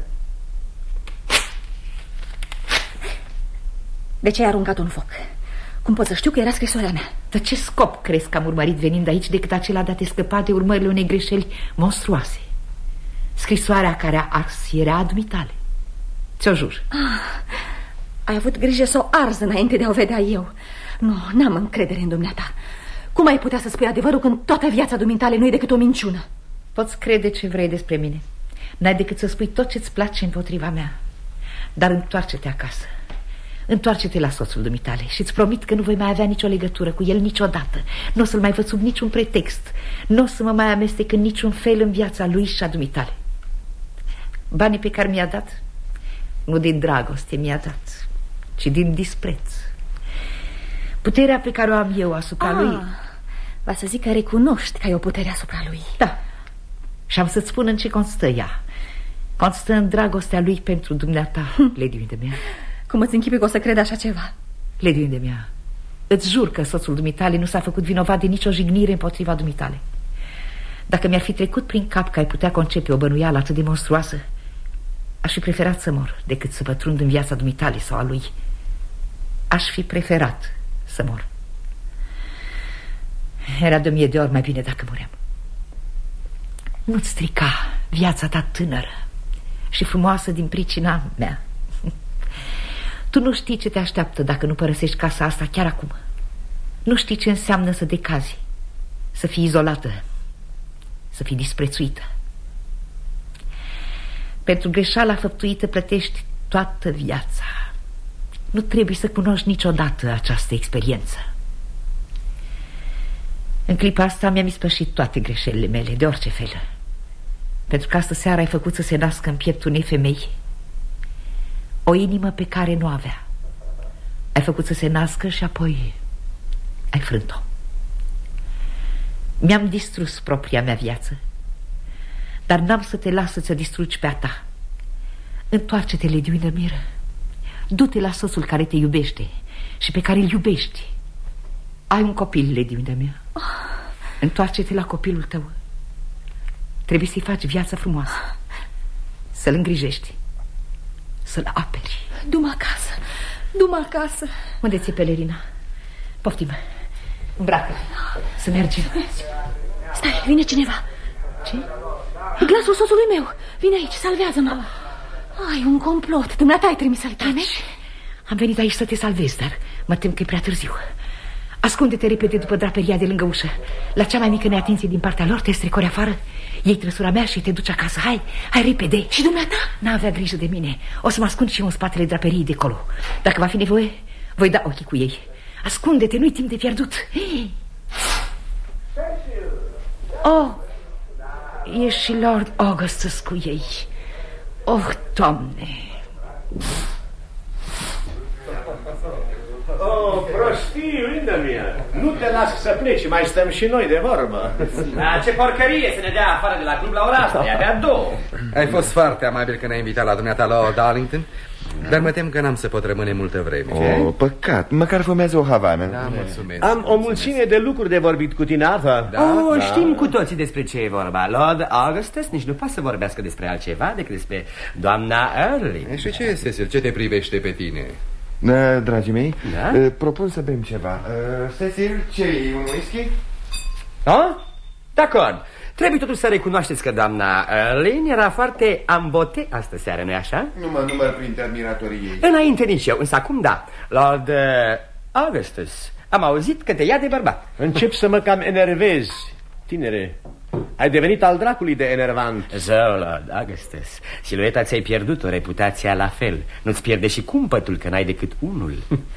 De ce ai aruncat un foc? Cum pot să știu că era scrisoarea mea? Dar ce scop crezi că am urmărit venind aici decât acela de a te scăpa de urmările unei greșeli monstruoase? Scrisoarea care a ars era a dumitale. Ți-o jur. Ai avut grijă să o arzi înainte de a o vedea eu. Nu, n-am încredere în dumneata. Cum ai putea să spui adevărul când toată viața dumitale nu e decât o minciună? Poți crede ce vrei despre mine. N-ai decât să spui tot ce-ți place împotriva mea. Dar întoarce-te acasă. Întoarce-te la soțul dumitale și îți promit că nu voi mai avea nicio legătură cu el niciodată. Nu o să-l mai văd sub niciun pretext. Nu o să mă mai amestec în niciun fel în viața lui și a dumitale. Banii pe care mi-a dat, nu din dragoste mi-a dat, ci din dispreț. Puterea pe care o am eu asupra lui. Va să zic că recunoști că ai o putere asupra lui. Da. Și am să-ți spun în ce constă ea. Constă în dragostea lui pentru dumneata, Lady Windermere. Cum îți închipui că o să cred așa ceva? Lady Windermere, îți jur că soțul dumitale nu s-a făcut vinovat de nicio jignire împotriva dumitale. Dacă mi-ar fi trecut prin cap că ai putea concepe o bănuială atât de monstruoasă, aș fi preferat să mor decât să pătrund în viața dumitale sau a lui. Aș fi preferat să mor. Era de 1000 de ori mai bine dacă muream. Nu-ți strica viața ta tânără și frumoasă din pricina mea. Tu nu știi ce te așteaptă dacă nu părăsești casa asta chiar acum. Nu știi ce înseamnă să decazi, să fii izolată, să fii disprețuită. Pentru greșeala făptuită plătești toată viața. Nu trebuie să cunoști niciodată această experiență. În clipa asta mi-am ispășit toate greșelile mele, de orice fel. Pentru că astă seară ai făcut să se nască în pieptul unei femei o inimă pe care nu avea. Ai făcut să se nască și apoi ai frânt-o. Mi-am distrus propria mea viață, dar n-am să te las să-ți o distrugi pe a ta. Întoarce-te, Lady Windermere. Du-te la soțul care te iubește și pe care îl iubești. Ai un copil, Lady Windermere. Întoarce-te la copilul tău. Trebuie să-i faci viața frumoasă, să-l îngrijești, să-l aperi. Du-mă acasă, du-mă acasă. Unde ți-e pelerina? Poftim, îmbracă, să mergem. Stai, vine cineva. Ce? E glasul soțului meu. Vine aici, salvează-mă. Ai un complot, dumneata ai trimis să-l cheme? Am venit aici să te salvez, dar mă tem că e prea târziu. Ascunde-te repede după draperia de lângă ușă. La cea mai mică neatenție din partea lor te strecori afară. Iei trăsura mea și te duci acasă. Hai, hai repede. Și dumneata? N-avea grijă de mine. O să mă ascund și eu în spatele draperiei de colo. Dacă va fi nevoie, voi da ochii cu ei. Ascunde-te, nu-i timp de pierdut. Oh, e și Lord Augustus cu ei. Oh, Doamne. Oh, prostii, Windermere. Nu te las să pleci, mai stăm și noi de vorbă. Da, ce porcărie să ne dea afară de la club la ora asta, i-avea 2. Ai fost foarte amabil că ne-ai invitat la dumneata la Darlington, dar mă tem că n-am să pot rămâne multă vreme. Oh, păcat, măcar fumează o havană. Da, mulțumesc. Am o mulțime de lucruri de vorbit cu tine, Ava. Da, știm cu toții despre ce e vorba. Lord Augustus nici nu poate să vorbească despre altceva decât despre doamna Erling. Și ce, Cecil, ce te privește pe tine? Da, dragii mei, da? Propun să bem ceva. Cecil, ce-i, un whisky? Da? De-acord. Trebuie totuși să recunoașteți că doamna Erling era foarte ambote astă seară, nu-i așa? Nu mă printre admiratorii ei. Înainte nici eu, însă acum da. Lord Augustus, am auzit că te ia de bărbat. Încep să mă cam enervezi, tinere. Ai devenit al dracului de enervant. Zău, Lord Augustus, silueta ți-ai pierdut-o, reputația la fel. Nu-ți pierde și cumpătul, că n-ai decât unul.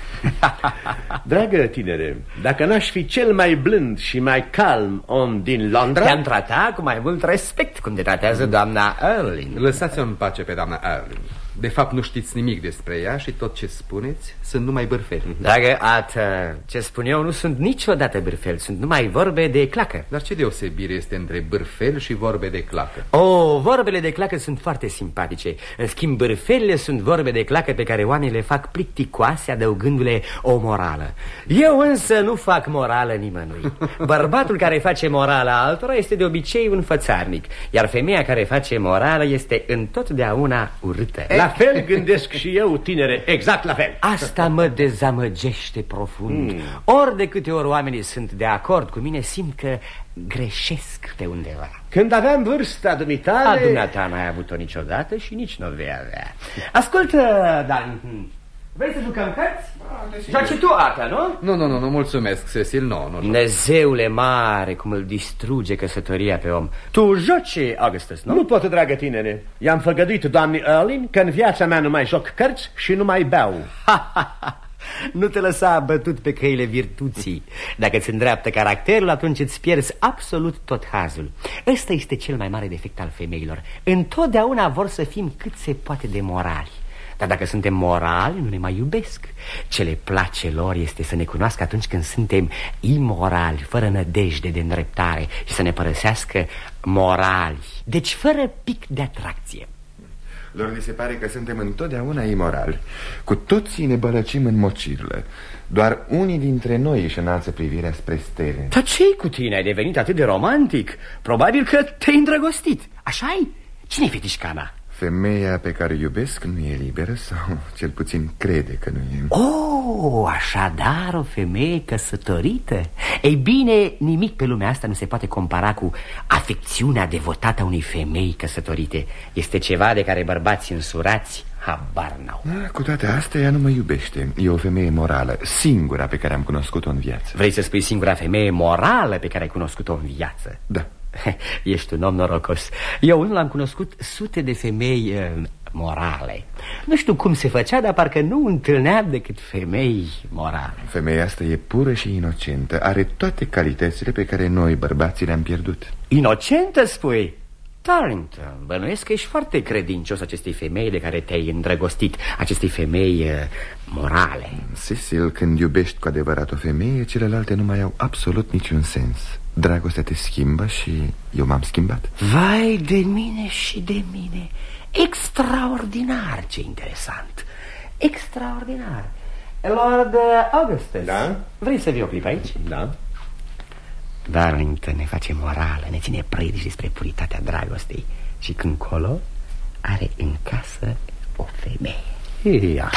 Dragă tinere, dacă n-aș fi cel mai blând și mai calm om din Londra, te-am tratat cu mai mult respect, cum te tratează doamna Erling. Lăsați-o în pace pe doamna Erling. De fapt nu știți nimic despre ea și tot ce spuneți sunt numai bârfeli. Dragă Ată, ce spun eu nu sunt niciodată bârfeli, sunt numai vorbe de clacă. Dar ce deosebire este între bârfel și vorbe de clacă? Oh, vorbele de clacă sunt foarte simpatice. În schimb, bârfelile sunt vorbe de clacă pe care oamenii le fac plicticoase, adăugându-le o morală. Eu însă nu fac morală nimănui. Bărbatul care face morală altora este de obicei un fățarnic, iar femeia care face morală este întotdeauna urâtă. La fel gândesc și eu, tinere, exact la fel. Asta mă dezamăgește profund. Ori de câte ori oamenii sunt de acord cu mine, simt că greșesc pe undeva. Când aveam vârsta dumitale... Dumneata n-ai avut-o niciodată și nici nu vei avea. Ascultă, Darlington, vrei să jucăm cărți? Joci tu, Ata, nu? Nu, mulțumesc, Cecil, nu. Dumnezeule mare, cum îl distruge căsătoria pe om. Tu joci, Augustus, nu? Nu pot, dragă tinere. I-am făgăduit doamnei Erling că în viața mea nu mai joc cărți și nu mai beau. Nu te lăsa bătut pe căile virtuții. Dacă îți îndreaptă caracterul, atunci îți pierzi absolut tot hazul. Ăsta este cel mai mare defect al femeilor. Întotdeauna vor să fim cât se poate de morali. Dar dacă suntem morali, nu ne mai iubesc. Ce le place lor este să ne cunoască atunci când suntem imorali, fără nădejde de îndreptare, și să ne părăsească morali, deci fără pic de atracție. Lor li se pare că suntem întotdeauna imorali. Cu toții ne bălăcim în mocirlă. Doar unii dintre noi își înalță privirea spre stele. Dar ce-i cu tine? Ai devenit atât de romantic? Probabil că te-ai îndrăgostit. Așa-i? Cine-i fetișcana? Femeia pe care o iubesc nu e liberă, sau cel puțin crede că nu e. Oh, așadar o femeie căsătorită. Ei bine, nimic pe lumea asta nu se poate compara cu afecțiunea devotată a unei femei căsătorite. Este ceva de care bărbații însurați habar n-au. Cu toate astea, ea nu mă iubește. E o femeie morală, singura pe care am cunoscut-o în viață. Vrei să spui singura femeie morală pe care ai cunoscut-o în viață? Da. Ești un om norocos. Eu nu l-am cunoscut sute de femei morale. Nu știu cum se făcea, dar parcă nu întâlneam decât femei morale. Femeia asta e pură și inocentă. Are toate calitățile pe care noi, bărbații, le-am pierdut. Inocentă, spui? Darlington, bănuiesc că ești foarte credincios acestei femei de care te-ai îndrăgostit, acestei femei morale. Cecil, când iubești cu adevărat o femeie, celelalte nu mai au absolut niciun sens. Dragostea te schimbă și eu m-am schimbat. Vai de mine și de mine. Extraordinar, ce interesant. Extraordinar. Lord Augustus. Da? Vrei să vii o clipă aici? Da. Darlington ne face morală, ne ține predici despre puritatea dragostei. Și când colo are în casă o femeie. Ia,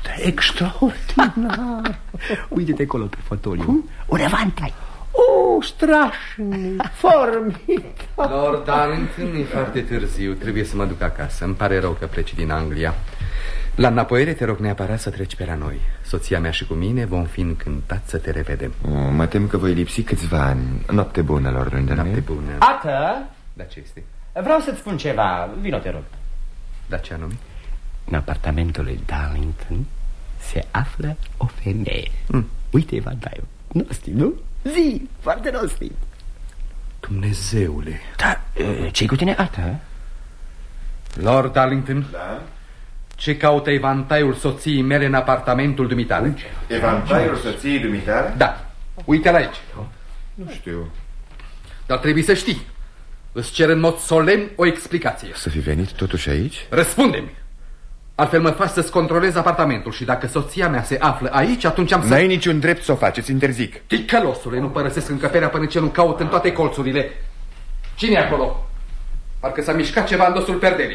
extraordinar. Uite-te acolo pe fotoliu. Un evantai. Strașnic, formidabil. Lord Darlington, e foarte târziu. Trebuie să mă duc acasă. Îmi pare rău că pleci din Anglia. La înapoiere te rog neapărat să treci pe la noi. Soția mea și cu mine vom fi încântați să te revedem. Mă tem că voi lipsi câțiva ani. Noapte bună, Lord Windermere. Noapte bună. Ată! Da, ce este? Vreau să-ți spun ceva. Vino, te rog. Da, ce anume? În apartamentul lui Darlington se află o femeie. Uite evantaiul. Nostim, nu? Zi, foarte nostim. Dumnezeule. Da, ce-i cu tine, Ată? Lord Darlington. Da? Ce caută evantaiul soției mele în apartamentul dumitale? Evantaiul soției dumitale? Da, uite-l aici. Nu știu. Dar trebuie să știi. Îți cer în mod solemn o explicație. Să fi venit totuși aici? Răspunde-mi. Altfel mă faci să-ți controlez apartamentul. Și dacă soția mea se află aici, atunci am să... N-ai niciun drept să o faci, îți interzic. Ticălosule, nu părăsesc încăperea până ce nu caut în toate colțurile. Cine e acolo? Parcă s-a mișcat ceva în dosul perdelei.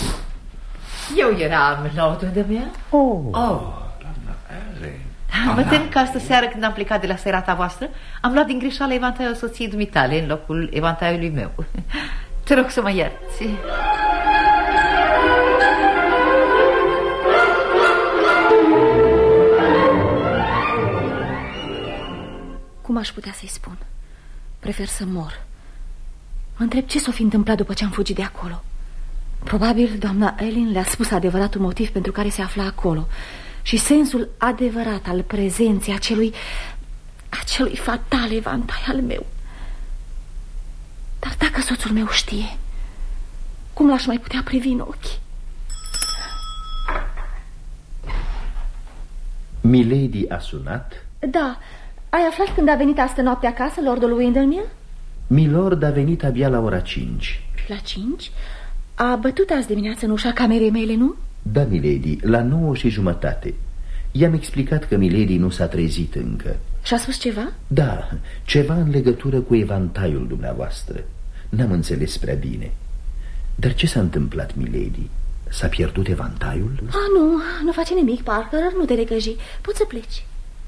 Eu eram, Lord Windermere. Doamna Allen. Mă tem că astă seară, când am plecat de la serata voastră, am luat din greșeală evantaiul soției dumitale în locul evantaiului meu. Te rog să mă ierți. Cum aș putea să-i spun? Prefer să mor. Mă întreb ce s-o fi întâmplat după ce am fugit de acolo. Probabil doamna Ellen le-a spus adevăratul motiv pentru care se afla acolo și sensul adevărat al prezenței acelui fatal evantai al meu. Dar dacă soțul meu știe, cum l-aș mai putea privi în ochi? Milady a sunat? Da. Ai aflat când a venit astă noapte acasă, Lordul Windermere? Milord a venit abia la ora 5. La 5? A bătut azi dimineață în ușa camerei mele, nu? Da, milady, la 9:30. I-am explicat că milady nu s-a trezit încă. Și-a spus ceva? Da, ceva în legătură cu evantaiul dumneavoastră. N-am înțeles prea bine. Dar ce s-a întâmplat, milady? S-a pierdut evantaiul? Nu face nimic, Parker, nu te recăji. Poți să pleci.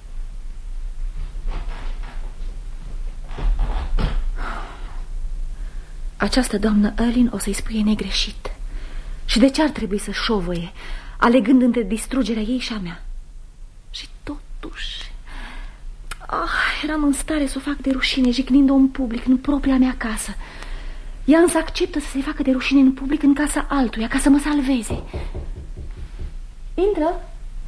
Această doamnă Ellen o să-i spune negreșit. Și de ce ar trebui să șovăie, alegând între distrugerea ei și a mea? Și totuși eram în stare să o fac de rușine, jignind-o în public, în propria mea casă. Ea însă acceptă să se facă de rușine în public în casa altuia, ca să mă salveze. Intră.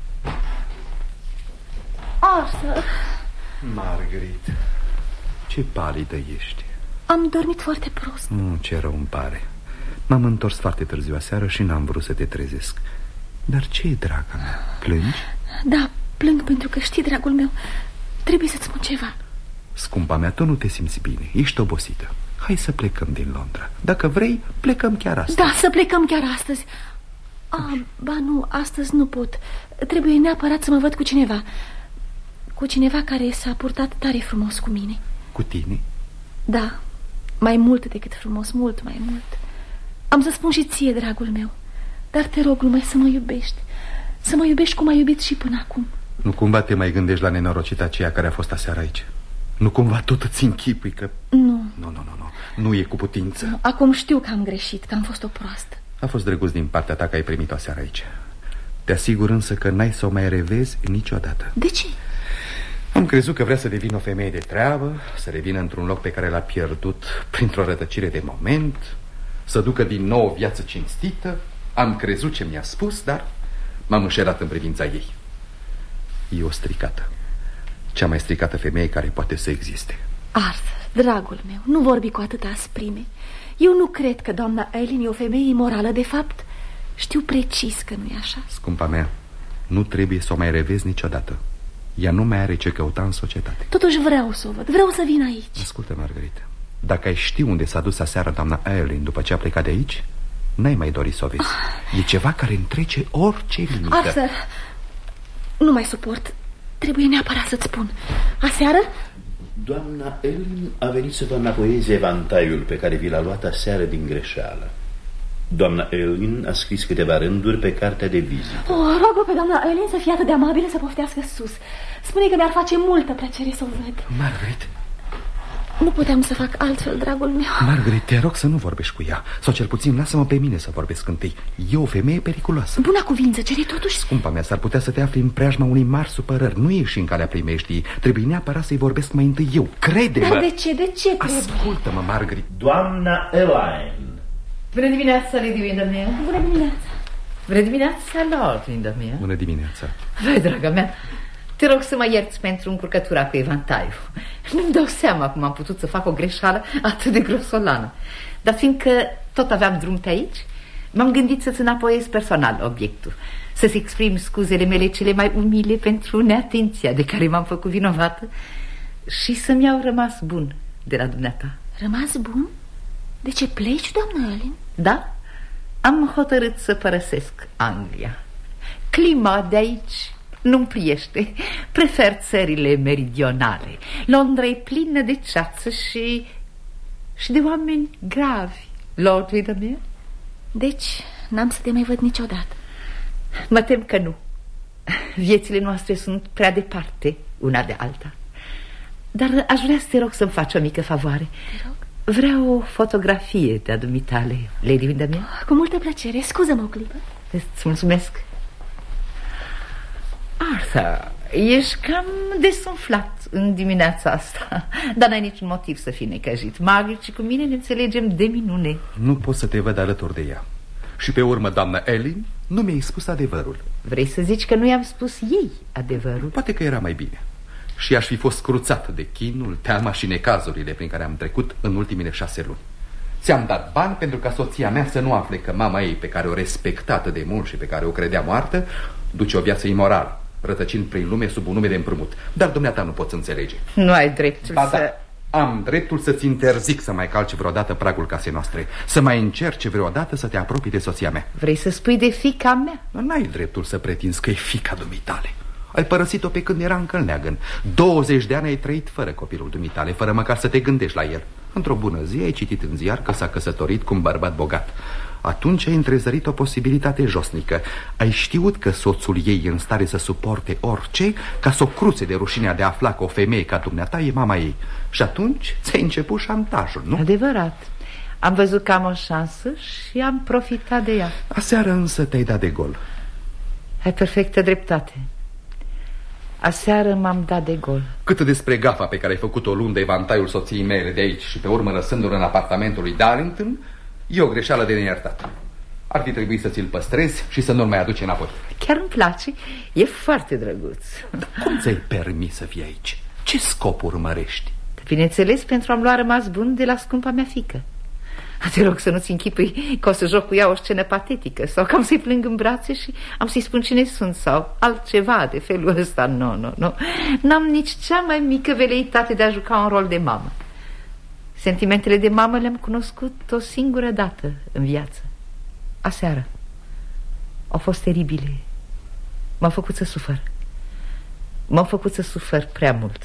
Arthur. Margaret, ce palidă ești. Am dormit foarte prost. Ce rău îmi pare. M-am întors foarte târziu aseară și n-am vrut să te trezesc. Dar ce e, draga mea? Plângi? Da, plâng pentru că știi, dragul meu, trebuie să-ți spun ceva. Scumpa mea, tu nu te simți bine, ești obosită. Hai să plecăm din Londra. Dacă vrei, plecăm chiar astăzi. Da, să plecăm chiar astăzi. Ba nu, astăzi nu pot. Trebuie neapărat să mă văd cu cineva. Cu cineva care s-a purtat tare frumos cu mine. Cu tine? Da, mai mult decât frumos, mult mai mult. Am să spun și ție, dragul meu. Dar te rog numai să mă iubești. Să mă iubești cum ai iubit și până acum. Nu cumva te mai gândești la nenorocita aceea care a fost aseară aici? Nu cumva tot îți închipui că... Nu. Nu e cu putință. Nu. Acum știu că am greșit, că am fost o proastă. A fost drăguț din partea ta că ai primit-o seară aici. Te asigur însă că n-ai să o mai revezi niciodată. De ce? Am crezut că vrea să devină o femeie de treabă, să revină într-un loc pe care l-a pierdut printr-o rătăcire de moment, să ducă din nou o viață cinstită. Am crezut ce mi-a spus, dar m-am înșelat în privința ei. E o stricată. Cea mai stricată femeie care poate să existe. Arthur, dragul meu, nu vorbi cu atâta asprime. Eu nu cred că doamna Eileen e o femeie imorală. De fapt, știu precis că nu e așa. Scumpa mea, nu trebuie să o mai revezi niciodată. Ea nu mai are ce căuta în societate. Totuși vreau să o văd, vreau să vin aici. Ascultă, Margarita, dacă ai ști unde s-a dus aseară doamna Eileen după ce a plecat de aici, n-ai mai dori să o vezi. E ceva care întrece orice limită. Arthur, nu mai suport. Trebuie neapărat să-ți spun. Aseară? Doamna Eileen a venit să vă înapoieze evantaiul pe care vi l-a luat aseară din greșeală. Doamna Eileen a scris câteva rânduri pe cartea de vizită. Rog-o pe doamna Eileen să fie atât de amabilă să poftească sus. Spune că mi-ar face multă plăcere să o văd. Margaret, nu puteam să fac altfel, dragul meu. Margaret, te rog să nu vorbești cu ea. Sau cel puțin lasă-mă pe mine să vorbesc întâi. E o femeie periculoasă. Buna cuvință, cere totuși. Scumpa mea, s-ar putea să te afli în preajma unei mari supărări. Nu ieși în calea primeștii. Trebuie neapărat să-i vorbesc mai întâi eu. Crede-mă. Dar de ce? De ce trebuie? Ascultă-mă, Margaret. Doamna Eileen. Bună dimineața, Lady Windermere. Bună dimineața. Bună dimineața, Lord Windermere. Bună dimineața. Vai, draga mea, te rog să mă ierți pentru încurcătura cu evantaiul. Nu-mi dau seama cum am putut să fac o greșeală atât de grosolană. Dar fiindcă tot aveam drum pe aici, m-am gândit să-ți înapoiez personal obiectul, să-ți exprim scuzele mele cele mai umile pentru neatenția de care m-am făcut vinovată și să-mi iau rămas bun de la dumneata. Rămas bun? De ce pleci, doamna Eileen? Da, am hotărât să părăsesc Anglia. Clima de aici nu-mi priește. Prefer țările meridionale. Londra e plină de ceață și de oameni gravi. Lord Windermere? Deci n-am să te mai văd niciodată. Mă tem că nu. Viețile noastre sunt prea departe una de alta. Dar aș vrea să te rog să-mi faci o mică favoare. Te rog? Vreau o fotografie de-a dumitale, Lady Windermere. Cu multă plăcere, scuză-mă o clipă. Îți mulțumesc. Arthur, ești cam desumflat în dimineața asta. Dar n-ai niciun motiv să fii necăjit. Margaret și cu mine ne înțelegem de minune. Nu pot să te văd alături de ea. Și pe urmă, doamna Eileen, nu mi-ai spus adevărul. Vrei să zici că nu i-am spus ei adevărul? Poate că era mai bine. Și aș fi fost cruțat de chinul, teama și necazurile prin care am trecut în ultimele 6 luni. Ți-am dat bani pentru ca soția mea să nu afle că mama ei, pe care o respecta atât de mult și pe care o credea moartă, duce o viață imorală, rătăcind prin lume sub un nume de împrumut. Dar dumneata nu poți înțelege. Nu ai dreptul să... Da. Am dreptul să-ți interzic să mai calci vreodată pragul casei noastre, să mai încerci vreodată să te apropii de soția mea. Vrei să spui de fiica mea? N-ai dreptul să pretinzi că e fiica dumitale. Ai părăsit-o pe când era încă în leagăn. 20 de ani ai trăit fără copilul dumitale, fără măcar să te gândești la el. Într-o bună zi ai citit în ziar că s-a căsătorit cu un bărbat bogat. Atunci ai întrezărit o posibilitate josnică. Ai știut că soțul ei e în stare să suporte orice, ca să o cruțe de rușinea de a afla că o femeie ca dumneata e mama ei. Și atunci ți-ai început șantajul, nu? Adevărat. Am văzut că am o șansă și am profitat de ea. Aseară însă te-ai dat de gol. Ai perfectă dreptate. Aseară m-am dat de gol. Cât despre gafa pe care ai făcut-o luând de evantaiul soției mele de aici și pe urmă lăsându-l în apartamentul lui Darlington, e o greșeală de neiertat. Ar fi trebuit să ți-l păstrezi și să nu-l mai aduci înapoi. Chiar îmi place, e foarte drăguț. Cum ți-ai permis să fii aici? Ce scop urmărești? Bineînțeles, pentru a-mi lua rămas bun de la scumpa mea fiică. Te rog să nu-ți închipui că o să joc cu ea o scenă patetică sau că am să-i plâng în brațe și am să-i spun cine sunt sau altceva de felul ăsta. Nu. N-am nici cea mai mică veleitate de a juca un rol de mamă. Sentimentele de mamă le-am cunoscut o singură dată în viață. Aseară. Au fost teribile. M-au făcut să sufăr. M-au făcut să sufăr prea mult.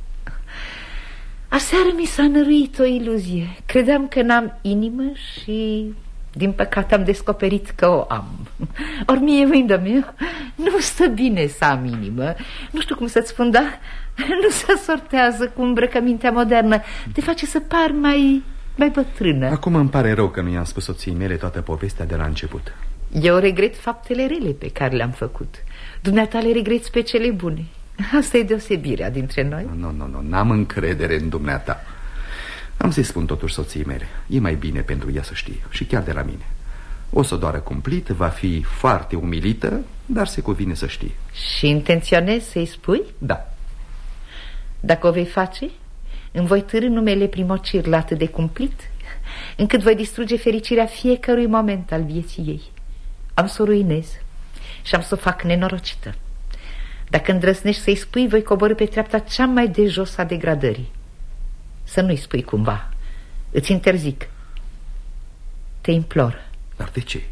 Aseară mi s-a năruit o iluzie. Credeam că n-am inimă și, din păcate, am descoperit că o am. Ori mie, Windermere, nu stă bine să am inimă. Nu știu cum să-ți spun, dar Nu se sortează cu îmbrăcămintea modernă. Te face să pari mai bătrână. Acum îmi pare rău că nu i-am spus soției mele toată povestea de la început. Eu regret faptele rele pe care le-am făcut. Dumneata le regreți pe cele bune. Asta e deosebirea dintre noi. Nu, n-am încredere în dumneata. Am să-i spun totuși soției mele. E mai bine pentru ea să știe. Și chiar de la mine. O să doară cumplit, va fi foarte umilită, dar se cuvine să știe. Și intenționezi să-i spui? Da. Dacă o vei face, îmi voi târî numele primocir la atât de cumplit, încât voi distruge fericirea fiecărui moment al vieții ei. Am să o ruinez și am să o fac nenorocită. Dacă îndrăznești să-i spui, voi coborî pe treapta cea mai de jos a degradării. Să nu-i spui cumva. Îți interzic. Te implor. Dar de ce?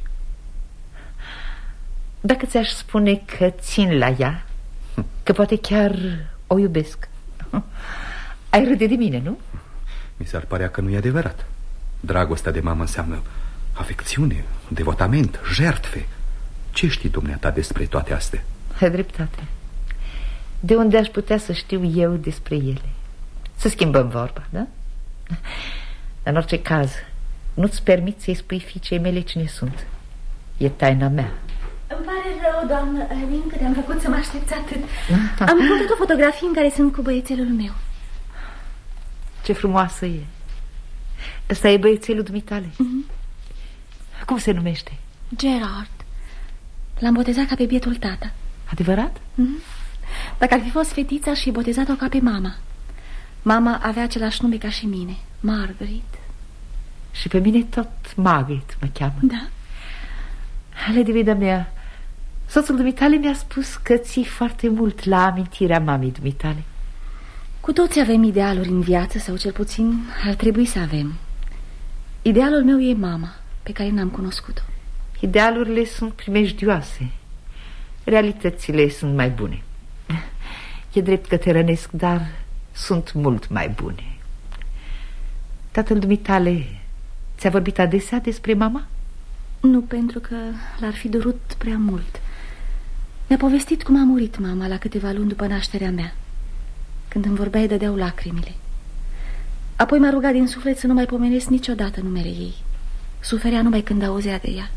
Dacă ți-aș spune că țin la ea, că poate chiar o iubesc, ai râde de mine, nu? Mi s-ar părea că nu e adevărat. Dragostea de mamă înseamnă afecțiune, devotament, jertfe. Ce știi dumneata despre toate astea? Ai dreptate. De unde aș putea să știu eu despre ele? Să schimbăm vorba, da? În orice caz, nu-ți permit să-i spui fiicei mele cine sunt. E taina mea. Îmi pare rău, doamnă Erwin, că te-am făcut să mă aștepți atât. Am putut o fotografie în care sunt cu băiețelul meu. Ce frumoasă e. Ăsta e băiețelul dumitale. Cum se numește? Gerard. L-am botezat ca pe bietul tată. Adevărat? Dacă ar fi fost fetița, aș fi botezat-o ca pe mama. Mama avea același nume ca și mine, Margaret. Și pe mine tot Margaret mă cheamă. Da. Lady vida mea, soțul dumitale mi-a spus că ții foarte mult la amintirea mamei dumitale. Cu toți avem idealuri în viață, sau cel puțin ar trebui să avem. Idealul meu e mama, pe care n-am cunoscut-o. Idealurile sunt primejdioase. Realitățile sunt mai bune. E drept că te rănesc, dar sunt mult mai bune. Tatăl dumitale ți-a vorbit adesea despre mama? Nu, pentru că l-ar fi durut prea mult. Mi-a povestit cum a murit mama la câteva luni după nașterea mea. Când îmi vorbea, îi dădeau lacrimile. Apoi m-a rugat din suflet să nu mai pomenesc niciodată numele ei. Suferea numai când auzea de ea.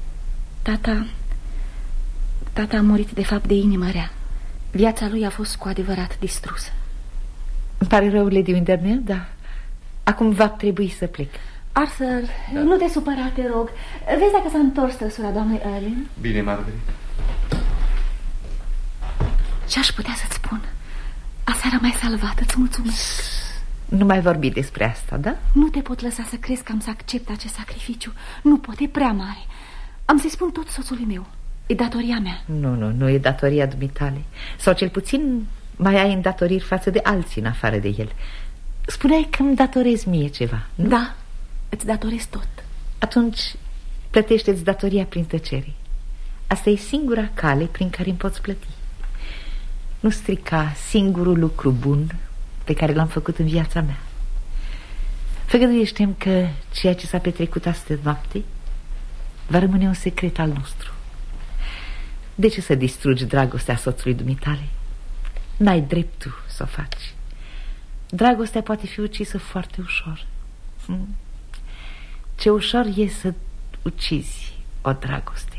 Tata a murit de fapt de inimă rea. Viața lui a fost cu adevărat distrusă. Îmi pare rău, Lady Windermere, dar acum va trebui să plec. Arthur, da. Nu te supăra, te rog. Vezi dacă s-a întors trăsura doamnei Erwin. Bine, Margaret. Ce-aș putea să-ți spun? Aseară m-ai salvat, îți mulțumesc. Nu mai vorbi despre asta, da? Nu te pot lăsa să crezi că am să accept acest sacrificiu. Nu pot, e prea mare. Am să-i spun tot soțului meu. E datoria mea. Nu e datoria dumitale. Sau cel puțin mai ai îndatoriri față de alții în afară de el. Spuneai că îmi datorezi mie ceva, nu? Da, îți datorez tot. Atunci plătește-ți datoria prin tăcere. Asta e singura cale prin care îmi poți plăti. Nu strica singurul lucru bun pe care l-am făcut în viața mea. Făgăduiește-mi că ceea ce s-a petrecut astăzi noapte va rămâne un secret al nostru. De ce să distrugi dragostea soțului dumitale? N-ai dreptul să o faci. Dragostea poate fi ucisă foarte ușor. Ce ușor e să ucizi o dragoste.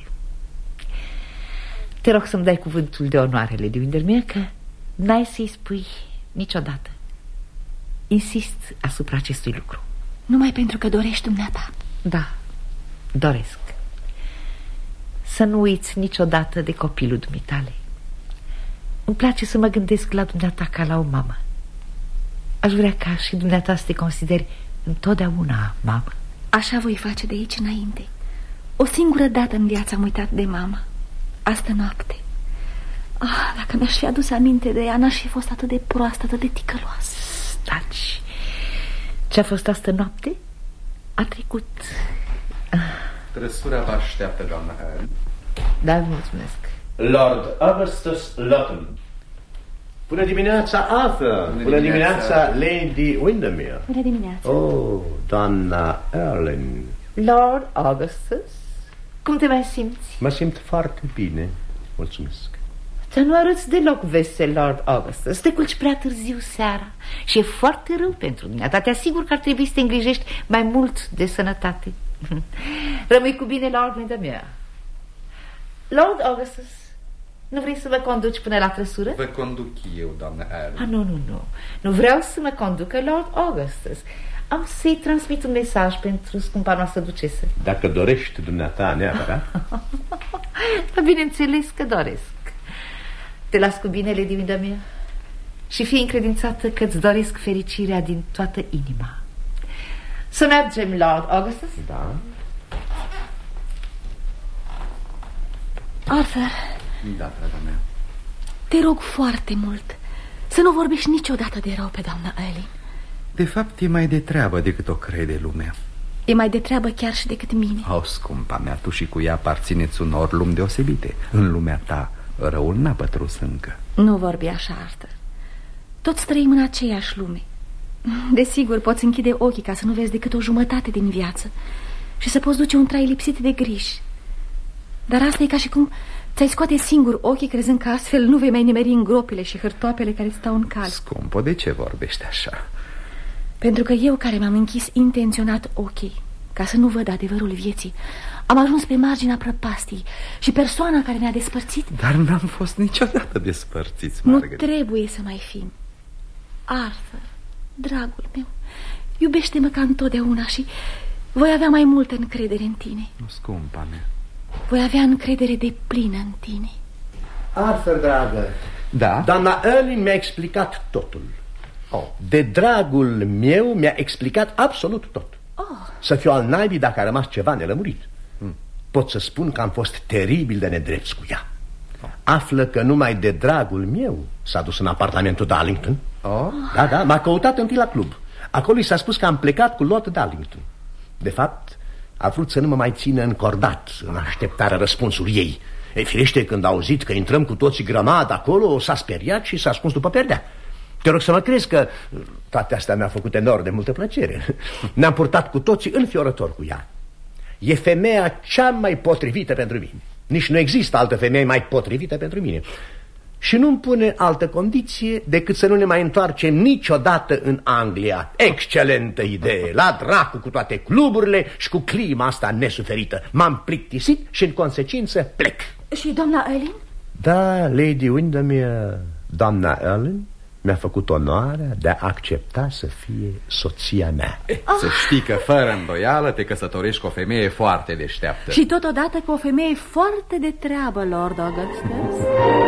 Te rog să-mi dai cuvântul de onoare, Lady Windermere, că n-ai să-i spui niciodată. Insist asupra acestui lucru. Numai pentru că dorești dumneata. Da, doresc. Să nu uiți niciodată de copilul dumitale. Îmi place să mă gândesc la dumneata ca la o mamă. Aș vrea ca și dumneata să te consideri întotdeauna mamă. Așa voi face de aici înainte. O singură dată în viață am uitat de mama. Astă noapte. Dacă mi-aș fi adus aminte de ea, n-aș fi fost atât de proastă, atât de ticăloasă. Taci. Ce-a fost astă noapte? A trecut. Trăsura vă așteaptă, doamna Harry. Da, mulțumesc. Lord Augustus Lawton. Bună dimineața, Arthur. Bună dimineața, Lady Windermere. Bună dimineața. Oh, doamna Erwin. Lord Augustus, cum te mai simți? Mă simt foarte bine, mulțumesc. Dar nu arăți deloc vesel, Lord Augustus. Te culci prea târziu seara și e foarte rău pentru dumneata. Te asigur că ar trebui să te îngrijești mai mult de sănătate. Rămâi cu bine, Lord Windermere. Lord Augustus, nu vrei să mă conduci până la trăsură? Vă conduc eu, doamnă Allen. Nu vreau să mă conducă Lord Augustus. Am să-i transmit un mesaj pentru scumpa noastră ducesă. Dacă dorești dumneata neapărat. Dar bineînțeles că doresc. Te las cu bine, Lady Windermere, și fii încredințată că-ți doresc fericirea din toată inima. Să mergem, Lord Augustus? Da. Arthur. Da, draga mea. Te rog foarte mult să nu vorbești niciodată de rău pe doamna Ellie. De fapt, e mai de treabă decât o crede lumea. E mai de treabă chiar și decât mine. Scumpa mea, tu și cu ea aparțineți unor lumi deosebite. În lumea ta, răul n-a pătrus încă. Nu vorbi așa, Arthur. Toți trăim în aceeași lume. Desigur, poți închide ochii ca să nu vezi decât o jumătate din viață și să poți duce un trai lipsit de griji. Dar asta e ca și cum ți-ai scoate singur ochii, crezând că astfel nu vei mai nimeri în gropile și hârtoapele care stau în cale. Scumpo, de ce vorbești așa? Pentru că eu, care m-am închis intenționat ochii ca să nu văd adevărul vieții, am ajuns pe marginea prăpastii și persoana care ne-a despărțit... Dar n-am fost niciodată despărțiți, Margaret. Nu trebuie să mai fim. Arthur, dragul meu, iubește-mă ca întotdeauna și voi avea mai multă încredere în tine. Nu, scumpa mea. Voi avea încredere deplină în tine. Arthur, dragă. Da? Doamna Erling mi-a explicat totul. De dragul meu mi-a explicat absolut tot. Să fiu al naibii dacă a rămas ceva nelămurit. Pot să spun că am fost teribil de nedrept cu ea. Află că numai de dragul meu s-a dus în apartamentul Darlington. Da, m-a căutat întâi la club. Acolo i s-a spus că am plecat cu Lord Darlington. De fapt, a vrut să nu mă mai țină încordat în așteptarea răspunsului ei. Firește, când a auzit că intrăm cu toții grămadă acolo, s-a speriat și s-a ascuns după perdea. Te rog să mă crezi că toate astea mi-a făcut enorm de multă plăcere. Ne-am purtat cu toții înfiorător cu ea. E femeia cea mai potrivită pentru mine. Nici nu există altă femeie mai potrivită pentru mine. Și nu-mi pune altă condiție decât să nu ne mai întoarcem niciodată în Anglia. Excelentă idee! La dracu cu toate cluburile și cu clima asta nesuferită. M-am plictisit și în consecință plec. Și doamna Ellen? Da, Lady Windermere, doamna Ellen mi-a făcut onoarea de a accepta să fie soția mea. Să știi că fără îndoială te căsătorești cu o femeie foarte deșteaptă. Și totodată cu o femeie foarte de treabă, Lord Augustus.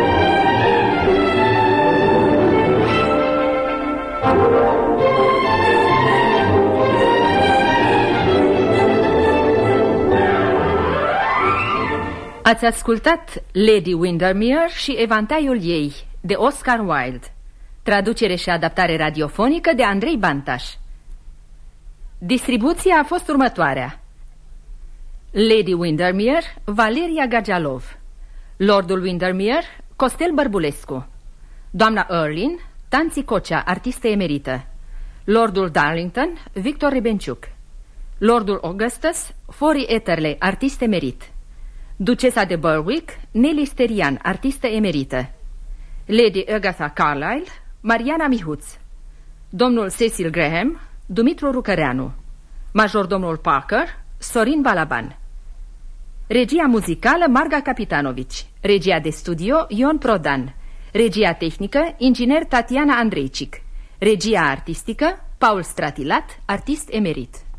Ați ascultat Lady Windermere și Evantaiul ei, de Oscar Wilde. Traducere și adaptare radiofonică de Andrei Bantaș. Distribuția a fost următoarea: Lady Windermere, Valeria Gagialov; Lordul Windermere, Costel Bărbulescu; doamna Erlin, Tanți Cocea, artistă emerită; Lordul Darlington, Victor Rebenciuc; Lordul Augustus, Fori Etterley, artist emerit; Ducesa de Berwick, Nelly Sterian, artistă emerită; Lady Agatha Carlyle, Mariana Mihuț; domnul Cecil Graham, Dumitru Rucăreanu; majordomul Parker, Sorin Balaban; regia muzicală Marga Capitanovici; regia de studio Ion Prodan; regia tehnică inginer Tatiana Andreicic; regia artistică Paul Stratilat, artist emerit.